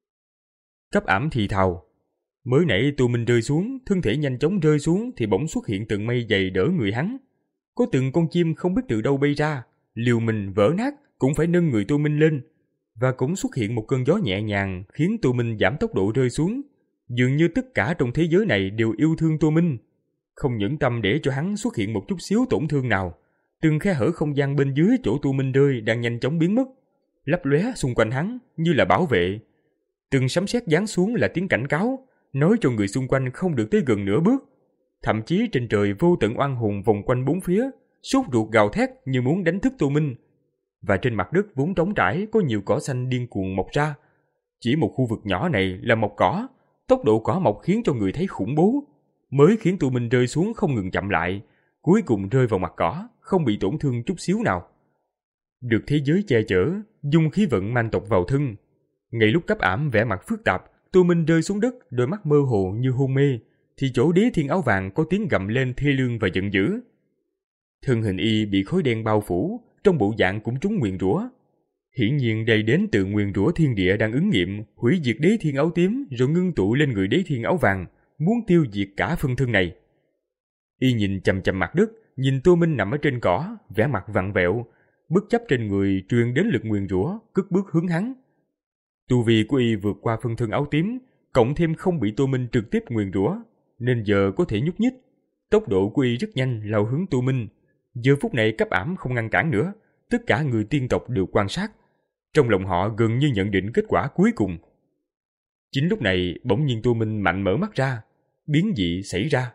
Cấp Ảm thì thào. Mới nãy Tô Minh rơi xuống, thân thể nhanh chóng rơi xuống thì bỗng xuất hiện từng mây dày đỡ người hắn. Có từng con chim không biết từ đâu bay ra, liều mình vỡ nát cũng phải nâng người Tô Minh lên. Và cũng xuất hiện một cơn gió nhẹ nhàng khiến Tô Minh giảm tốc độ rơi xuống. Dường như tất cả trong thế giới này đều yêu thương Tô Minh, không nhẫn tâm để cho hắn xuất hiện một chút xíu tổn thương nào. Từng khe hở không gian bên dưới chỗ Tô Minh rơi đang nhanh chóng biến mất, lấp lóe xung quanh hắn như là bảo vệ. Từng sấm sét giáng xuống là tiếng cảnh cáo, nói cho người xung quanh không được tới gần nửa bước. Thậm chí trên trời vô tận oan hồn vòng quanh bốn phía, sốt ruột gào thét như muốn đánh thức Tô Minh. Và trên mặt đất vốn trống trải có nhiều cỏ xanh điên cuồng mọc ra. Chỉ một khu vực nhỏ này là mọc cỏ, tốc độ cỏ mọc khiến cho người thấy khủng bố, mới khiến Tô Minh rơi xuống không ngừng chậm lại, cuối cùng rơi vào mặt cỏ, không bị tổn thương chút xíu nào. Được thế giới che chở, dung khí vận Man tộc vào thân. Ngay lúc Cấp Ảm vẻ mặt phức tạp, Tô Minh rơi xuống đất, đôi mắt mơ hồ như hôn mê, thì chỗ Đế Thiên áo vàng có tiếng gầm lên thê lương và giận dữ. Thân hình y bị khói đen bao phủ, trong bộ dạng cũng trúng nguyền rủa. Hiển nhiên đây đến từ nguyền rủa thiên địa đang ứng nghiệm, hủy diệt Đế Thiên áo tím rồi ngưng tụ lên người Đế Thiên áo vàng, muốn tiêu diệt cả phân thân này. Y nhìn chằm chằm mặt đất, nhìn Tô Minh nằm ở trên cỏ, vẻ mặt vặn vẹo, bất chấp trên người truyền đến lực nguyền rủa, cất bước hướng hắn. Tu vi của y vượt qua phân thân áo tím, cộng thêm không bị Tô Minh trực tiếp nguyền rủa, nên giờ có thể nhúc nhích. Tốc độ của y rất nhanh lao hướng Tô Minh. Giờ phút này Cấp Ảm không ngăn cản nữa, tất cả người tiên tộc đều quan sát. Trong lòng họ gần như nhận định kết quả cuối cùng. Chính lúc này bỗng nhiên Tô Minh mạnh mở mắt ra, biến dị xảy ra.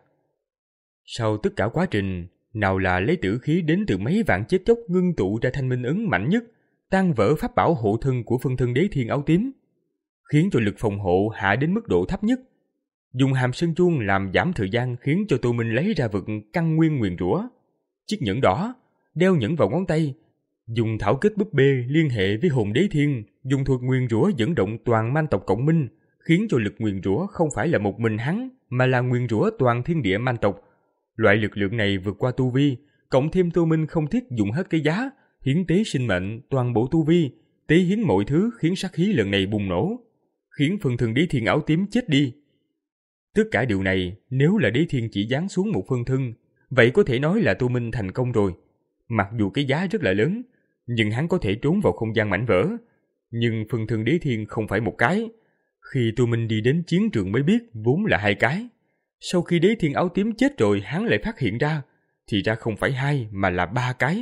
Sau tất cả quá trình, nào là lấy tử khí đến từ mấy vạn chết chóc ngưng tụ ra thanh minh ấn mạnh nhất, tan vỡ pháp bảo hộ thân của phân thân Đế Thiên áo tím, khiến cho lực phòng hộ hạ đến mức độ thấp nhất. Dùng hàm sơn chuông làm giảm thời gian khiến cho Tô Minh lấy ra vực căn nguyên nguyền rủa. Chiếc nhẫn đỏ, đeo nhẫn vào ngón tay, dùng thảo kết búp bê liên hệ với hồn Đế Thiên, dùng thuật nguyền rủa dẫn động toàn Man tộc cộng minh, khiến cho lực nguyền rủa không phải là một mình hắn, mà là nguyền rủa toàn thiên địa Man tộc. Loại lực lượng này vượt qua tu vi, cộng thêm Tô Minh không thiết dùng hết cái giá, hiến tế sinh mệnh, toàn bộ tu vi, tế hiến mọi thứ khiến sát khí lần này bùng nổ, khiến phân thân Đế Thiên áo tím chết đi. Tất cả điều này, nếu là Đế Thiên chỉ giáng xuống một phân thân, vậy có thể nói là Tô Minh thành công rồi. Mặc dù cái giá rất là lớn, nhưng hắn có thể trốn vào không gian mảnh vỡ. Nhưng phân thân Đế Thiên không phải một cái. Khi Tô Minh đi đến chiến trường mới biết vốn là hai cái. Sau khi Đế Thiên áo tím chết rồi hắn lại phát hiện ra, thì ra không phải hai mà là ba cái.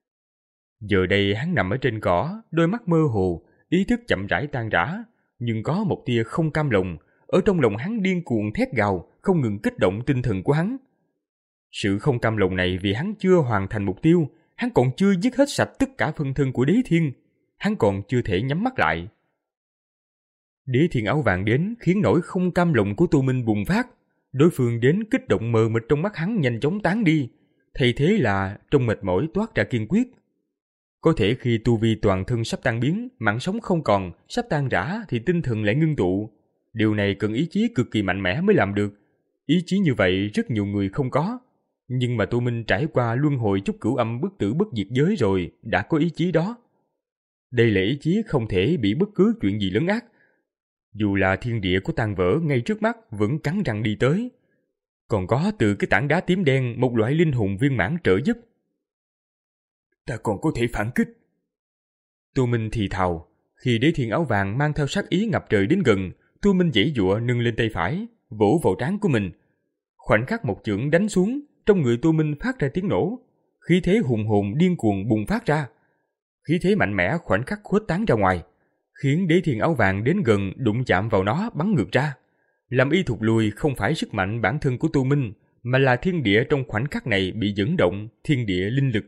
Giờ đây hắn nằm ở trên cỏ, đôi mắt mơ hồ, ý thức chậm rãi tan rã, nhưng có một tia không cam lòng, ở trong lòng hắn điên cuồng thét gào, không ngừng kích động tinh thần của hắn. Sự không cam lòng này vì hắn chưa hoàn thành mục tiêu, hắn còn chưa giết hết sạch tất cả phân thân của Đế Thiên, hắn còn chưa thể nhắm mắt lại. Đế Thiên áo vàng đến khiến nỗi không cam lòng của Tô Minh bùng phát. Đối phương đến kích động mờ mịt trong mắt hắn nhanh chóng tán đi, thay thế là trong mệt mỏi toát ra kiên quyết. Có thể khi tu vi toàn thân sắp tan biến, mạng sống không còn, sắp tan rã thì tinh thần lại ngưng tụ. Điều này cần ý chí cực kỳ mạnh mẽ mới làm được. Ý chí như vậy rất nhiều người không có. Nhưng mà Tô Minh trải qua luân hồi chúc cửu âm bất tử bất diệt giới rồi, đã có ý chí đó. Đây là ý chí không thể bị bất cứ chuyện gì lấn át. Dù là thiên địa có tan vỡ ngay trước mắt vẫn cắn răng đi tới. Còn có từ cái tảng đá tím đen một loại linh hồn viên mãn trợ giúp. Ta còn có thể phản kích. Tô Minh thì thào. Khi Đế Thiên áo vàng mang theo sát ý ngập trời đến gần, Tô Minh giãy giụa nâng lên tay phải, vỗ vào trán của mình. Khoảnh khắc một chưởng đánh xuống, trong người Tô Minh phát ra tiếng nổ. Khí thế hùng hồn điên cuồng bùng phát ra. Khí thế mạnh mẽ khoảnh khắc khuếch tán ra ngoài, khiến Đế Thiên áo vàng đến gần đụng chạm vào nó bắn ngược ra. Làm y thụt lùi không phải sức mạnh bản thân của Tô Minh, mà là thiên địa trong khoảnh khắc này bị dẫn động, thiên địa linh lực.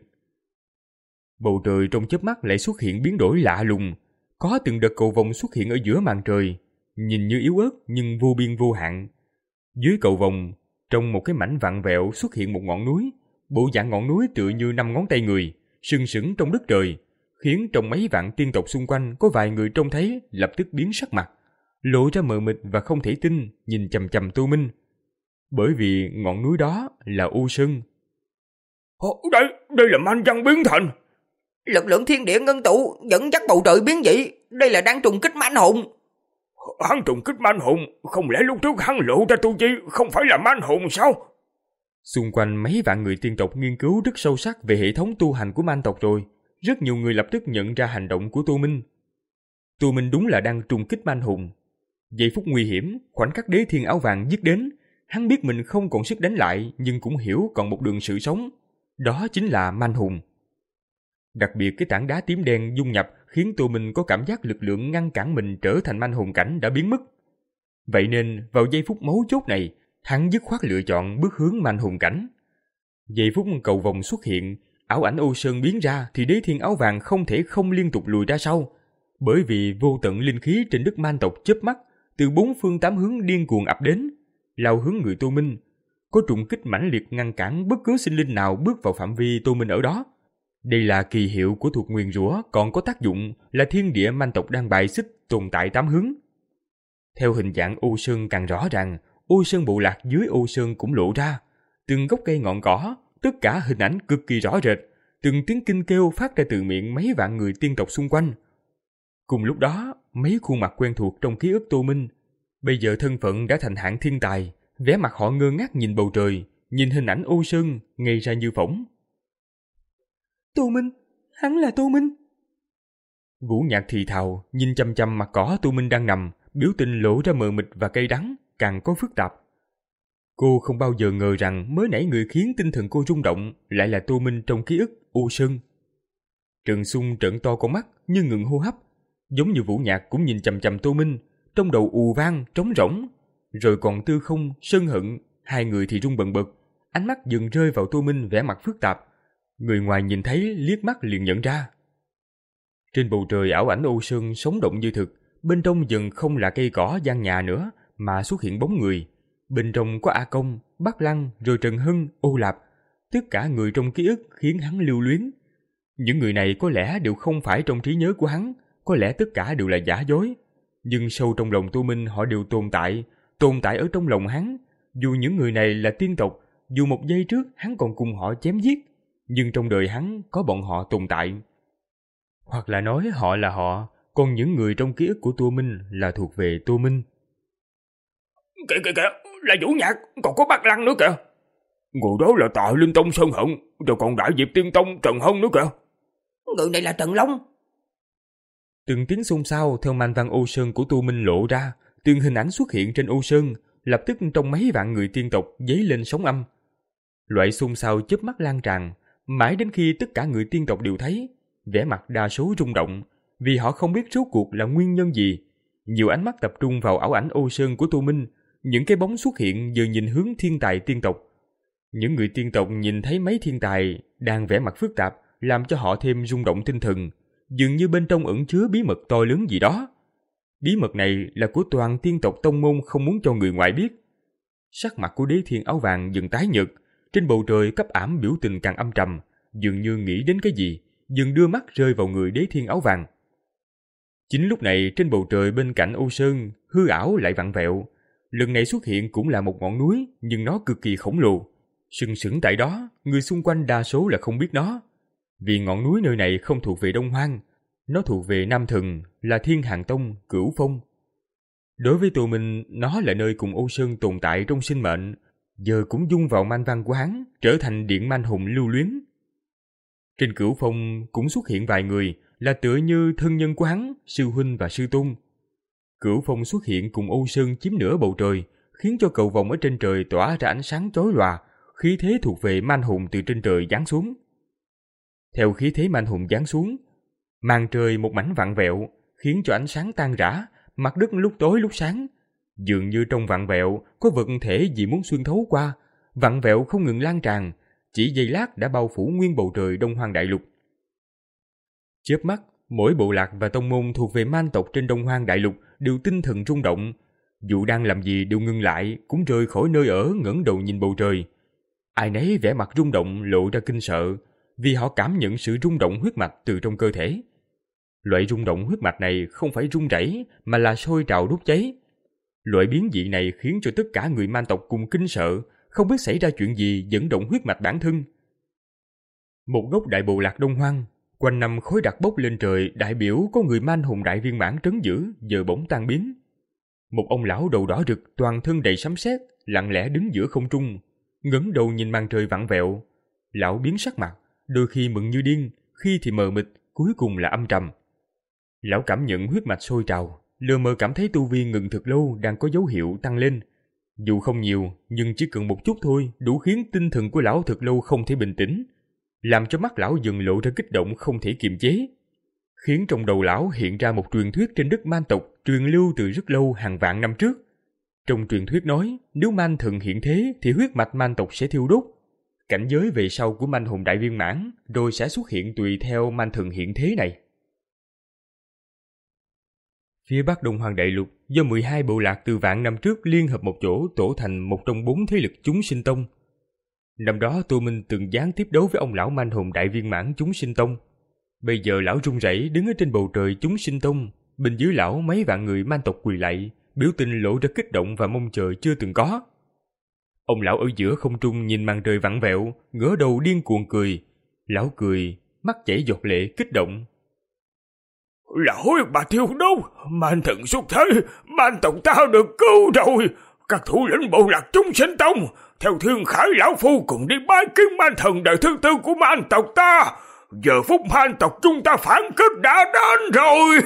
Bầu trời trong chớp mắt lại xuất hiện biến đổi lạ lùng, có từng đợt cầu vồng xuất hiện ở giữa màn trời, nhìn như yếu ớt nhưng vô biên vô hạn. Dưới cầu vồng, trong một cái mảnh vặn vẹo xuất hiện một ngọn núi, bộ dạng ngọn núi tựa như năm ngón tay người, sừng sững trong đất trời, khiến trong mấy vạn tiên tộc xung quanh có vài người trông thấy lập tức biến sắc mặt, lộ ra mờ mịt và không thể tin, nhìn chằm chằm Tô Minh. Bởi vì ngọn núi đó là U Sơn. Ồ, đây, đây là man văn biến thành. Lực lượng thiên địa ngưng tụ dẫn dắt bầu trời biến dị, đây là đang trùng kích man hồn. Hắn trùng kích man hồn, không lẽ lúc trước hắn lộ ra tu vi không phải là man hồn sao? Xung quanh mấy vạn người tiên tộc nghiên cứu rất sâu sắc về hệ thống tu hành của man tộc rồi, rất nhiều người lập tức nhận ra hành động của Tô Minh. Tô Minh đúng là đang trùng kích man hồn. Giây phút nguy hiểm, khoảnh khắc Đế Thiên áo vàng giết đến, hắn biết mình không còn sức đánh lại, nhưng cũng hiểu còn một đường sự sống. Đó chính là man hồn. Đặc biệt cái tảng đá tím đen dung nhập khiến Tô Minh có cảm giác lực lượng ngăn cản mình trở thành man hồn cảnh đã biến mất. Vậy nên vào giây phút mấu chốt này, hắn dứt khoát lựa chọn bước hướng man hồn cảnh. Giây phút cầu vồng xuất hiện, ảo ảnh Ô Sơn biến ra thì Đế Thiên áo vàng không thể không liên tục lùi ra sau, bởi vì vô tận linh khí trên đất man tộc chớp mắt từ bốn phương tám hướng điên cuồng ập đến, lao hướng người Tô Minh. Có trùng kích mãnh liệt ngăn cản bất cứ sinh linh nào bước vào phạm vi Tô Minh ở đó. Đây là kỳ hiệu của thuật nguyền rủa, còn có tác dụng là thiên địa man tộc đang bài xích tồn tại tám hướng. Theo hình dạng Ô Sơn càng rõ ràng, Ô Sơn bộ lạc dưới Ô Sơn cũng lộ ra, từng gốc cây ngọn cỏ, tất cả hình ảnh cực kỳ rõ rệt, từng tiếng kinh kêu phát ra từ miệng mấy vạn người tiên tộc xung quanh. Cùng lúc đó, mấy khuôn mặt quen thuộc trong ký ức Tô Minh, bây giờ thân phận đã thành hạng thiên tài, vẻ mặt họ ngơ ngác nhìn bầu trời, nhìn hình ảnh Ô Sơn, ngây ra như phỏng. Tô Minh, hắn là Tô Minh. Vũ Nhạc thì thào, nhìn chăm chăm mặt cỏ Tô Minh đang nằm, biểu tình lộ ra mờ mịt và cay đắng, càng có phức tạp. Cô không bao giờ ngờ rằng mới nãy người khiến tinh thần cô rung động lại là Tô Minh trong ký ức Ô Sơn. Trần Xung trợn to con mắt như ngừng hô hấp, giống như Vũ Nhạc cũng nhìn chằm chằm Tô Minh, trong đầu ù vang trống rỗng. Rồi còn Tư Không, Sơn Hận, hai người thì rung bần bật, ánh mắt dần rơi vào Tô Minh vẻ mặt phức tạp. Người ngoài nhìn thấy liếc mắt liền nhận ra. Trên bầu trời ảo ảnh Ô Sơn sống động như thực, bên trong dần không là cây cỏ gian nhà nữa mà xuất hiện bóng người. Bên trong có A Công, Bắc Lăng, rồi Trần Hưng, Ô Lạp. Tất cả người trong ký ức khiến hắn lưu luyến. Những người này có lẽ đều không phải trong trí nhớ của hắn, có lẽ tất cả đều là giả dối. Nhưng sâu trong lòng Tô Minh họ đều tồn tại, tồn tại ở trong lòng hắn. Dù những người này là tiên tộc, dù một giây trước hắn còn cùng họ chém giết, nhưng trong đời hắn có bọn họ tồn tại. Hoặc là nói họ là họ, còn những người trong ký ức của Tô Minh là thuộc về Tô Minh. Kìa kìa kìa, là Vũ Nhạc, còn có Bắc Lăng nữa kìa. Người đó là Tạ Linh Tông Sơn Hận, rồi còn Đại Diệp Tiên Tông Trần Hân nữa kìa. Người này là Trần Long. Từng tiếng xôn xao theo man văn Ô Sơn của Tô Minh lộ ra, từng hình ảnh xuất hiện trên Ô Sơn, lập tức trong mấy vạn người tiên tộc dấy lên sóng âm. Loại xôn xao chớp mắt lan tràn, mãi đến khi tất cả người tiên tộc đều thấy, vẻ mặt đa số rung động, vì họ không biết rốt cuộc là nguyên nhân gì. Nhiều ánh mắt tập trung vào ảo ảnh Ô Sơn của Tô Minh, những cái bóng xuất hiện giờ nhìn hướng thiên tài tiên tộc. Những người tiên tộc nhìn thấy mấy thiên tài đang vẻ mặt phức tạp, làm cho họ thêm rung động tinh thần, dường như bên trong ẩn chứa bí mật to lớn gì đó. Bí mật này là của toàn tiên tộc tông môn không muốn cho người ngoài biết. Sắc mặt của Đế Thiên áo vàng dần tái nhợt, trên bầu trời cấp ảm biểu tình càng âm trầm, dường như nghĩ đến cái gì, dừng đưa mắt rơi vào người Đế Thiên áo vàng. Chính lúc này trên bầu trời bên cạnh Âu Sơn, hư ảo lại vặn vẹo. Lần này xuất hiện cũng là một ngọn núi, nhưng nó cực kỳ khổng lồ. Sừng sững tại đó, người xung quanh đa số là không biết nó. Vì ngọn núi nơi này không thuộc về Đông Hoang, nó thuộc về Nam Thần, là Thiên Hàng Tông, Cửu Phong. Đối với tụi mình, nó là nơi cùng Âu Sơn tồn tại trong sinh mệnh, giờ cũng dung vào man văn của hắn, trở thành điện man hùng lưu luyến. Trên Cửu Phong cũng xuất hiện vài người, là tựa như thân nhân của hắn, sư huynh và sư tôn. Cửu Phong xuất hiện cùng Âu Sơn chiếm nửa bầu trời, khiến cho cầu vồng ở trên trời tỏa ra ánh sáng chói lòa, khí thế thuộc về man hùng từ trên trời giáng xuống. Theo khí thế man hùng giáng xuống, màn trời một mảnh vặn vẹo, khiến cho ánh sáng tan rã, mặt đất lúc tối lúc sáng. Dường như trong vặn vẹo có vật thể gì muốn xuyên thấu qua, vặn vẹo không ngừng lan tràn, chỉ giây lát đã bao phủ nguyên bầu trời Đông Hoang đại lục. Chớp mắt, mỗi bộ lạc và tông môn thuộc về man tộc trên Đông Hoang đại lục đều tinh thần rung động. Dù đang làm gì đều ngừng lại, cũng rời khỏi nơi ở ngẩng đầu nhìn bầu trời. Ai nấy vẻ mặt rung động lộ ra kinh sợ, vì họ cảm nhận sự rung động huyết mạch từ trong cơ thể. Loại rung động huyết mạch này không phải rung rẩy mà là sôi trào đốt cháy. Loại biến dị này khiến cho tất cả người man tộc cùng kinh sợ, không biết xảy ra chuyện gì dẫn động huyết mạch bản thân. Một gốc đại bộ lạc Đông Hoang, quanh năm khói đặc bốc lên trời, đại biểu có người man hùng đại viên mãn trấn giữ, giờ bỗng tan biến. Một ông lão đầu đỏ rực, toàn thân đầy sấm sét, lặng lẽ đứng giữa không trung, ngẩng đầu nhìn màn trời vặn vẹo. Lão biến sắc mặt, đôi khi mừng như điên, khi thì mờ mịt, cuối cùng là âm trầm. Lão cảm nhận huyết mạch sôi trào, lờ mờ cảm thấy tu vi ngừng thực lâu đang có dấu hiệu tăng lên. Dù không nhiều, nhưng chỉ cần một chút thôi, đủ khiến tinh thần của lão thực lâu không thể bình tĩnh, làm cho mắt lão dần lộ ra kích động không thể kiềm chế, khiến trong đầu lão hiện ra một truyền thuyết trên đất man tộc truyền lưu từ rất lâu, hàng vạn năm trước. Trong truyền thuyết nói, nếu man thần hiện thế thì huyết mạch man tộc sẽ thiêu đốt. Cảnh giới về sau của man hùng đại viên mãn rồi sẽ xuất hiện tùy theo man thần hiện thế này. Phía bắc Đông Hoang đại lục, do mười hai bộ lạc từ vạn năm trước liên hợp một chỗ tổ thành một trong bốn thế lực chúng sinh tông. Năm đó Tô Minh từng gián tiếp đấu với ông lão man hùng đại viên mãn chúng sinh tông. Bây giờ lão run rẩy đứng ở trên bầu trời chúng sinh tông, bên dưới lão mấy vạn người man tộc quỳ lạy, biểu tình lộ ra kích động và mong chờ chưa từng có. Ông lão ở giữa không trung nhìn màn trời vặn vẹo, ngửa đầu điên cuồng cười. Lão cười, mắt chảy giọt lệ kích động. Lão bà thiêu đâu, man thần xuất thế, man tộc ta được cứu rồi. Các thủ lĩnh bộ lạc chúng sinh tông, theo Thiên Khải lão phu cùng đi bái kiến man thần đời thứ tư của man tộc ta. Giờ phút man tộc chúng ta phản kích đã đến rồi.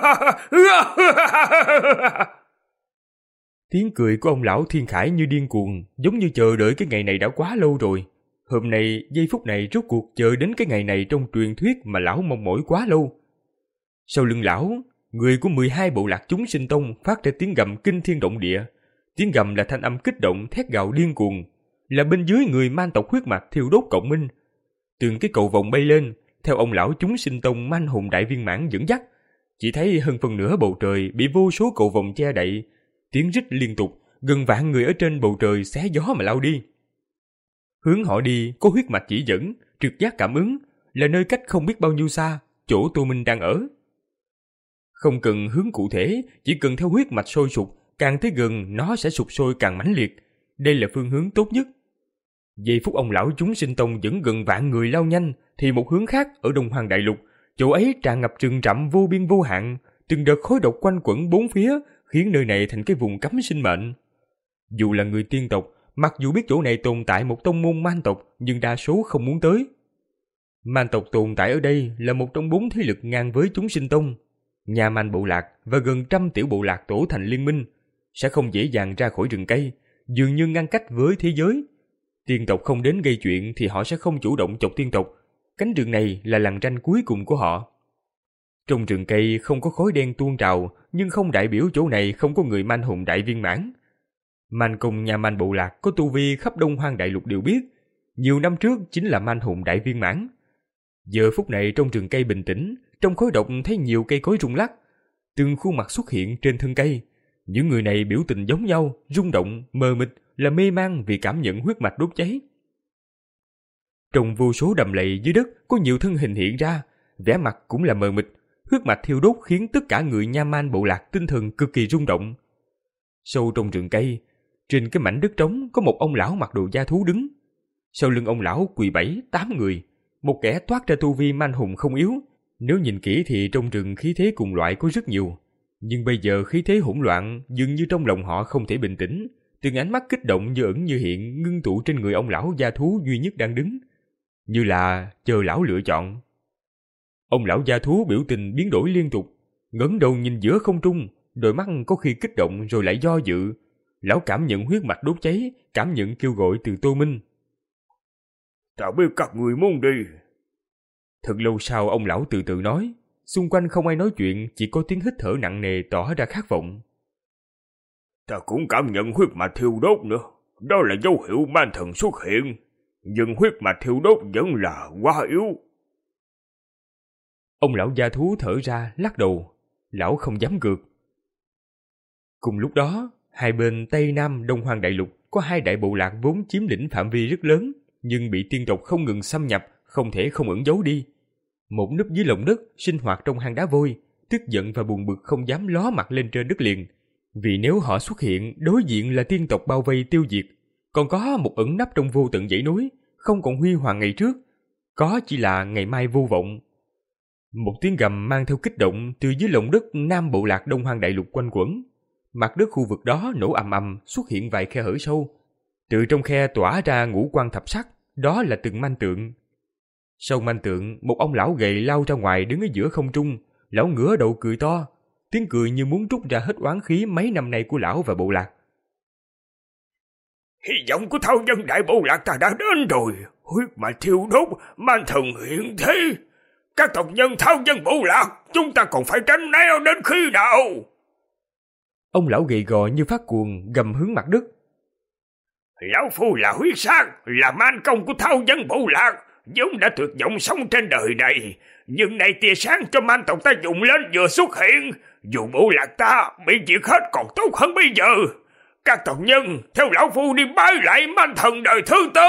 Tiếng cười của ông lão Thiên Khải như điên cuồng, giống như chờ đợi cái ngày này đã quá lâu rồi. Hôm nay, giây phút này rốt cuộc chờ đến cái ngày này trong truyền thuyết mà lão mong mỏi quá lâu. Sau lưng lão, người của mười hai bộ lạc chúng sinh tông phát ra tiếng gầm kinh thiên động địa. Tiếng gầm là thanh âm kích động thét gào điên cuồng, là bên dưới người man tộc huyết mạch thiêu đốt cộng minh. Từng cái cầu vồng bay lên, theo ông lão chúng sinh tông man hùng đại viên mãn dẫn dắt. Chỉ thấy hơn phần nửa bầu trời bị vô số cầu vồng che đậy, tiếng rít liên tục, gần vạn người ở trên bầu trời xé gió mà lao đi. Hướng họ đi có huyết mạch chỉ dẫn, trực giác cảm ứng, là nơi cách không biết bao nhiêu xa, chỗ Tô Minh đang ở. Không cần hướng cụ thể, chỉ cần theo huyết mạch sôi sục, càng tới gần nó sẽ sụp sôi càng mãnh liệt. Đây là phương hướng tốt nhất. Giây phút ông lão chúng sinh tông dẫn gần vạn người lao nhanh, thì một hướng khác ở Đông Hoang đại lục, chỗ ấy tràn ngập rừng rậm vô biên vô hạn, từng đợt khói độc quanh quẩn bốn phía, khiến nơi này thành cái vùng cấm sinh mệnh. Dù là người tiên tộc, mặc dù biết chỗ này tồn tại một tông môn man tộc, nhưng đa số không muốn tới. Man tộc tồn tại ở đây là một trong bốn thế lực ngang với chúng sinh tông. Nhà man bộ lạc và gần trăm tiểu bộ lạc tổ thành liên minh, sẽ không dễ dàng ra khỏi rừng cây, dường như ngăn cách với thế giới. Tiên tộc không đến gây chuyện thì họ sẽ không chủ động chọc tiên tộc. Cánh rừng này là lằn ranh cuối cùng của họ. Trong rừng cây không có khói đen tuôn trào, nhưng không đại biểu chỗ này không có người man hùng đại viên mãn. Man công nhà man bộ lạc có tu vi khắp Đông Hoang đại lục đều biết, nhiều năm trước chính là man hùng đại viên mãn. Giờ phút này trong rừng cây bình tĩnh, trong khói độc thấy nhiều cây cối rung lắc, từng khuôn mặt xuất hiện trên thân cây. Những người này biểu tình giống nhau, rung động, mờ mịt, là mê man vì cảm nhận huyết mạch đốt cháy. Trong vô số đầm lầy dưới đất có nhiều thân hình hiện ra, vẻ mặt cũng là mờ mịt. Huyết mạch thiêu đốt khiến tất cả người Nha Man bộ lạc tinh thần cực kỳ rung động. Sâu trong rừng cây, trên cái mảnh đất trống có một ông lão mặc đồ da thú đứng. Sau lưng ông lão quỳ bảy, tám người, một kẻ toát ra tu vi man hùng không yếu. Nếu nhìn kỹ thì trong rừng khí thế cùng loại có rất nhiều. Nhưng bây giờ khí thế hỗn loạn, dường như trong lòng họ không thể bình tĩnh. Từng ánh mắt kích động như ẩn như hiện ngưng tụ trên người ông lão da thú duy nhất đang đứng, như là chờ lão lựa chọn. Ông lão da thú biểu tình biến đổi liên tục, ngẩng đầu nhìn giữa không trung, đôi mắt có khi kích động rồi lại do dự. Lão cảm nhận huyết mạch đốt cháy, cảm nhận kêu gọi từ Tô Minh. Ta biết các người muốn đi. Thật lâu sau ông lão từ từ nói, xung quanh không ai nói chuyện, chỉ có tiếng hít thở nặng nề tỏ ra khát vọng. Ta cũng cảm nhận huyết mạch thiêu đốt nữa, đó là dấu hiệu man thần xuất hiện, nhưng huyết mạch thiêu đốt vẫn là quá yếu. Ông lão da thú thở ra lắc đầu, lão không dám cược. Cùng lúc đó, hai bên Tây Nam Đông Hoang Đại Lục có hai đại bộ lạc vốn chiếm lĩnh phạm vi rất lớn, nhưng bị tiên tộc không ngừng xâm nhập, không thể không ẩn giấu đi. Một núp dưới lòng đất, sinh hoạt trong hang đá vôi, tức giận và buồn bực không dám ló mặt lên trên đất liền. Vì nếu họ xuất hiện, đối diện là tiên tộc bao vây tiêu diệt. Còn có một ẩn nấp trong vô tận dãy núi, không còn huy hoàng ngày trước, có chỉ là ngày mai vô vọng. Một tiếng gầm mang theo kích động từ dưới lòng đất Nam bộ lạc Đông Hoang Đại Lục quanh quẩn. Mặt đất khu vực đó nổ ầm ầm, xuất hiện vài khe hở sâu. Từ trong khe tỏa ra ngũ quang thập sắc, đó là từng manh tượng. Sau manh tượng, một ông lão gầy lao ra ngoài đứng ở giữa không trung. Lão ngửa đầu cười to, tiếng cười như muốn trút ra hết oán khí mấy năm nay của lão và bộ lạc. Hy vọng của thao dân đại bộ lạc ta đã đến rồi. Huyết mạch thiêu đốt, man thần hiện thế. Các tộc nhân thao dân bộ lạc, chúng ta còn phải tránh né đến khi nào? Ông lão gầy gò như phát cuồng, gầm hướng mặt đất. Lão phu là huyết sát, là man công của thao dân bộ lạc, vốn đã tuyệt vọng sống trên đời này. Nhưng nay tia sáng cho man tộc ta dùng lên vừa xuất hiện, dù bộ lạc ta bị diệt hết còn tốt hơn bây giờ. Các tộc nhân, theo lão phu đi bái lại man thần đời thứ tư.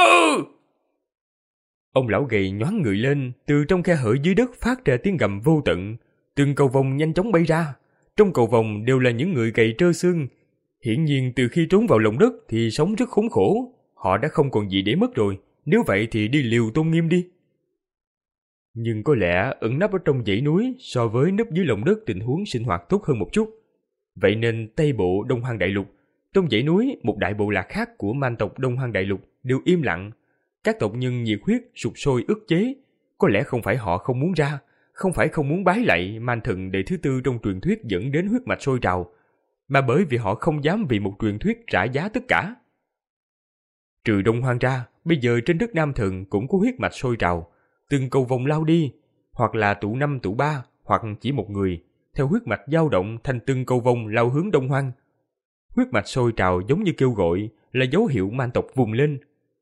Ông lão gầy nhoáng người lên, từ trong khe hở dưới đất phát ra tiếng gầm vô tận. Từng cầu vồng nhanh chóng bay ra. Trong cầu vồng đều là những người gầy trơ xương. Hiển nhiên từ khi trốn vào lòng đất thì sống rất khốn khổ. Họ đã không còn gì để mất rồi. Nếu vậy thì đi liều tôn nghiêm đi. Nhưng có lẽ ẩn nấp ở trong dãy núi so với nấp dưới lòng đất tình huống sinh hoạt tốt hơn một chút. Vậy nên Tây Bộ Đông Hoang Đại Lục, trong dãy núi một đại bộ lạc khác của man tộc Đông Hoang Đại Lục đều im lặng. Các tộc nhân nhiệt huyết sục sôi ức chế. Có lẽ không phải họ không muốn ra, không phải không muốn bái lạy man thần đệ thứ tư trong truyền thuyết dẫn đến huyết mạch sôi trào, mà bởi vì họ không dám vì một truyền thuyết trả giá tất cả. Trừ Đông Hoang ra, bây giờ trên đất Nam Thần cũng có huyết mạch sôi trào, từng cầu vòng lao đi, hoặc là tụ năm tụ ba, hoặc chỉ một người, theo huyết mạch dao động thành từng cầu vòng lao hướng Đông Hoang. Huyết mạch sôi trào giống như kêu gọi, là dấu hiệu man tộc vùng lên.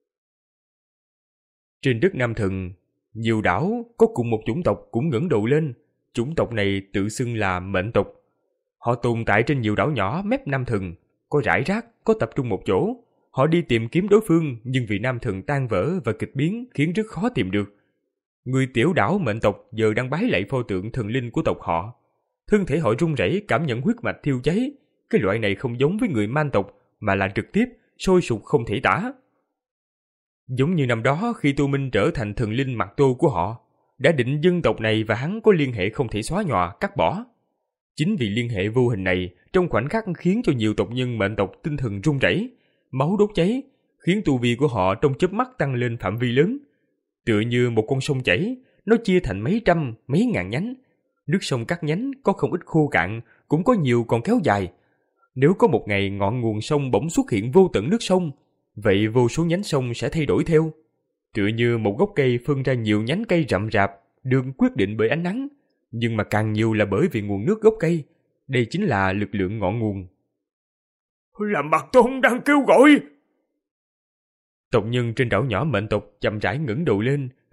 Trên đất Nam Thần, nhiều đảo có cùng một chủng tộc cũng ngẩng đầu lên. Chủng tộc này tự xưng là mệnh tộc. Họ tồn tại trên nhiều đảo nhỏ mép Nam Thần, có rải rác, có tập trung một chỗ. Họ đi tìm kiếm đối phương, nhưng vì Nam Thần tan vỡ và kịch biến khiến rất khó tìm được. Người tiểu đảo mệnh tộc giờ đang bái lạy pho tượng thần linh của tộc họ. Thân thể họ run rẩy cảm nhận huyết mạch thiêu cháy. Cái loại này không giống với người man tộc, mà là trực tiếp, sôi sục không thể tả. Giống như năm đó khi Tô Minh trở thành thần linh mặt tô của họ, đã định dân tộc này và hắn có liên hệ không thể xóa nhòa, cắt bỏ. Chính vì liên hệ vô hình này, trong khoảnh khắc khiến cho nhiều tộc nhân mệnh tộc tinh thần run rẩy, máu đốt cháy, khiến tu vi của họ trong chớp mắt tăng lên phạm vi lớn. Tựa như một con sông chảy, nó chia thành mấy trăm, mấy ngàn nhánh. Nước sông các nhánh có không ít khô cạn, cũng có nhiều còn kéo dài. Nếu có một ngày ngọn nguồn sông bỗng xuất hiện vô tận nước sông, vậy vô số nhánh sông sẽ thay đổi theo. Tựa như một gốc cây phân ra nhiều nhánh cây rậm rạp, được quyết định bởi ánh nắng, nhưng mà càng nhiều là bởi vì nguồn nước gốc cây. Đây chính là lực lượng ngọn nguồn. Là Mạc Tôn đang kêu gọi. Tộc nhân trên đảo nhỏ mệnh tộc chậm rãi ngẩng đầu lên,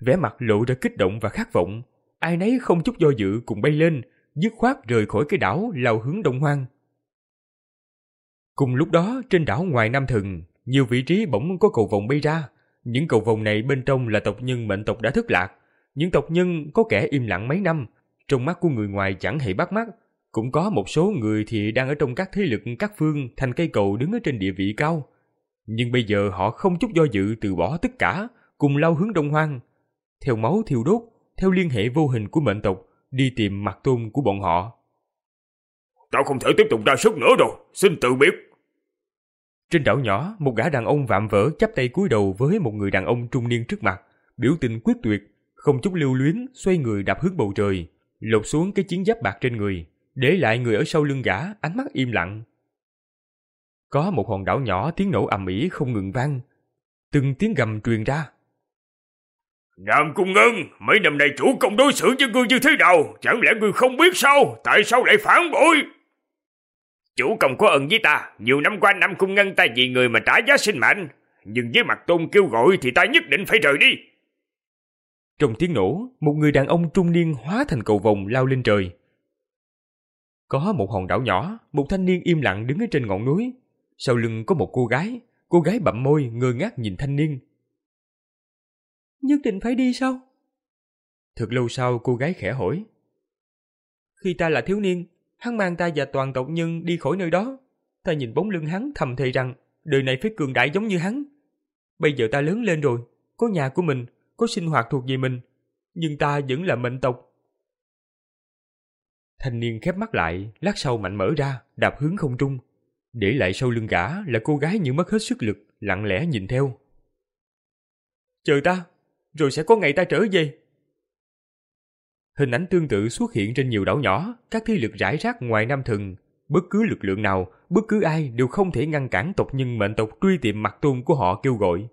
vẻ mặt lộ ra kích động và khát vọng. Ai nấy không chút do dự cùng bay lên, dứt khoát rời khỏi cái đảo lao hướng Đông Hoang. Cùng lúc đó, trên đảo ngoài Nam Thần, nhiều vị trí bỗng có cầu vồng bay ra. Những cầu vồng này bên trong là tộc nhân mệnh tộc đã thất lạc. Những tộc nhân có kẻ im lặng mấy năm, trong mắt của người ngoài chẳng hề bắt mắt. Cũng có một số người thì đang ở trong các thế lực các phương thành cây cầu đứng ở trên địa vị cao. Nhưng bây giờ họ không chút do dự từ bỏ tất cả, cùng lao hướng Đông Hoang. Theo máu thiêu đốt, theo liên hệ vô hình của mệnh tộc, đi tìm mặt tôn của bọn họ. Tao không thể tiếp tục ra sức nữa rồi, xin từ biệt. Trên đảo nhỏ, một gã đàn ông vạm vỡ chắp tay cúi đầu với một người đàn ông trung niên trước mặt, biểu tình quyết tuyệt, không chút lưu luyến, xoay người đạp hướng bầu trời, lột xuống cái chiến giáp bạc trên người, để lại người ở sau lưng gã ánh mắt im lặng. Có một hòn đảo nhỏ tiếng nổ ầm ĩ không ngừng vang, từng tiếng gầm truyền ra. Nam Cung Ngân, mấy năm nay chủ công đối xử với ngươi như thế nào? Chẳng lẽ ngươi không biết sao? Tại sao lại phản bội? Chủ công có ơn với ta, nhiều năm qua Nam Cung Ngân ta vì người mà trả giá sinh mệnh, nhưng với mặt tôn kêu gọi thì ta nhất định phải rời đi. Trong tiếng nổ, một người đàn ông trung niên hóa thành cầu vồng lao lên trời. Có một hòn đảo nhỏ, một thanh niên im lặng đứng ở trên ngọn núi. Sau lưng có một cô gái, cô gái bặm môi ngơ ngác nhìn thanh niên. Nhất định phải đi sao? Thật lâu sau cô gái khẽ hỏi. Khi ta là thiếu niên, hắn mang ta và toàn tộc nhân đi khỏi nơi đó. Ta nhìn bóng lưng hắn thầm thề rằng đời này phải cường đại giống như hắn. Bây giờ ta lớn lên rồi, có nhà của mình, có sinh hoạt thuộc về mình, nhưng ta vẫn là mệnh tộc. Thanh niên khép mắt lại, lát sau mạnh mở ra, đạp hướng không trung. Để lại sau lưng gã là cô gái như mất hết sức lực, lặng lẽ nhìn theo. Chờ ta, rồi sẽ có ngày ta trở về. Hình ảnh tương tự xuất hiện trên nhiều đảo nhỏ, các thế lực rải rác ngoài Nam Thần. Bất cứ lực lượng nào, bất cứ ai đều không thể ngăn cản tộc nhân mệnh tộc truy tìm mặt tôn của họ kêu gọi.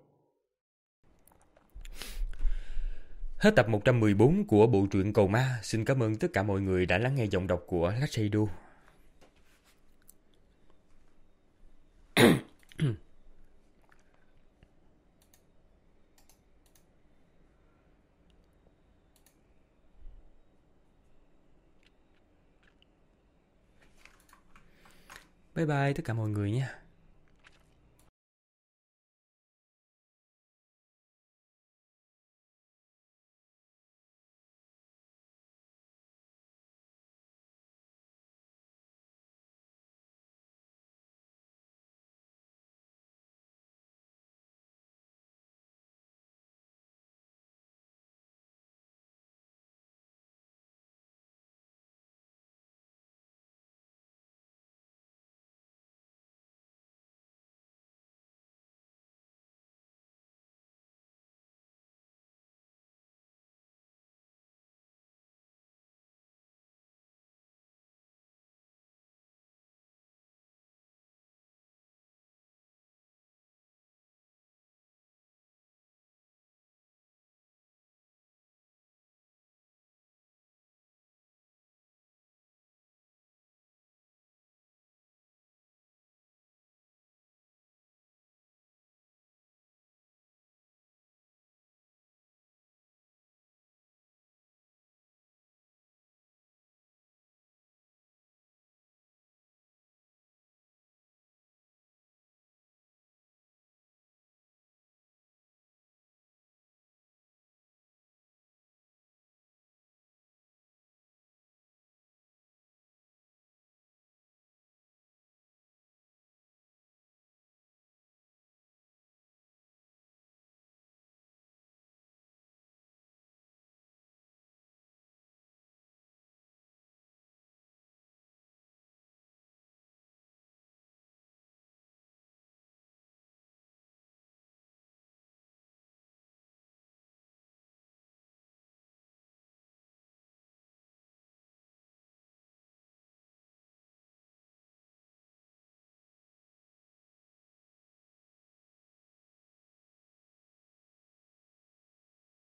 Hết tập một trăm mười bốn của bộ truyện Cầu Ma. Xin cảm ơn tất cả mọi người đã lắng nghe giọng đọc của Laseido. Bye bye tất cả mọi người nha.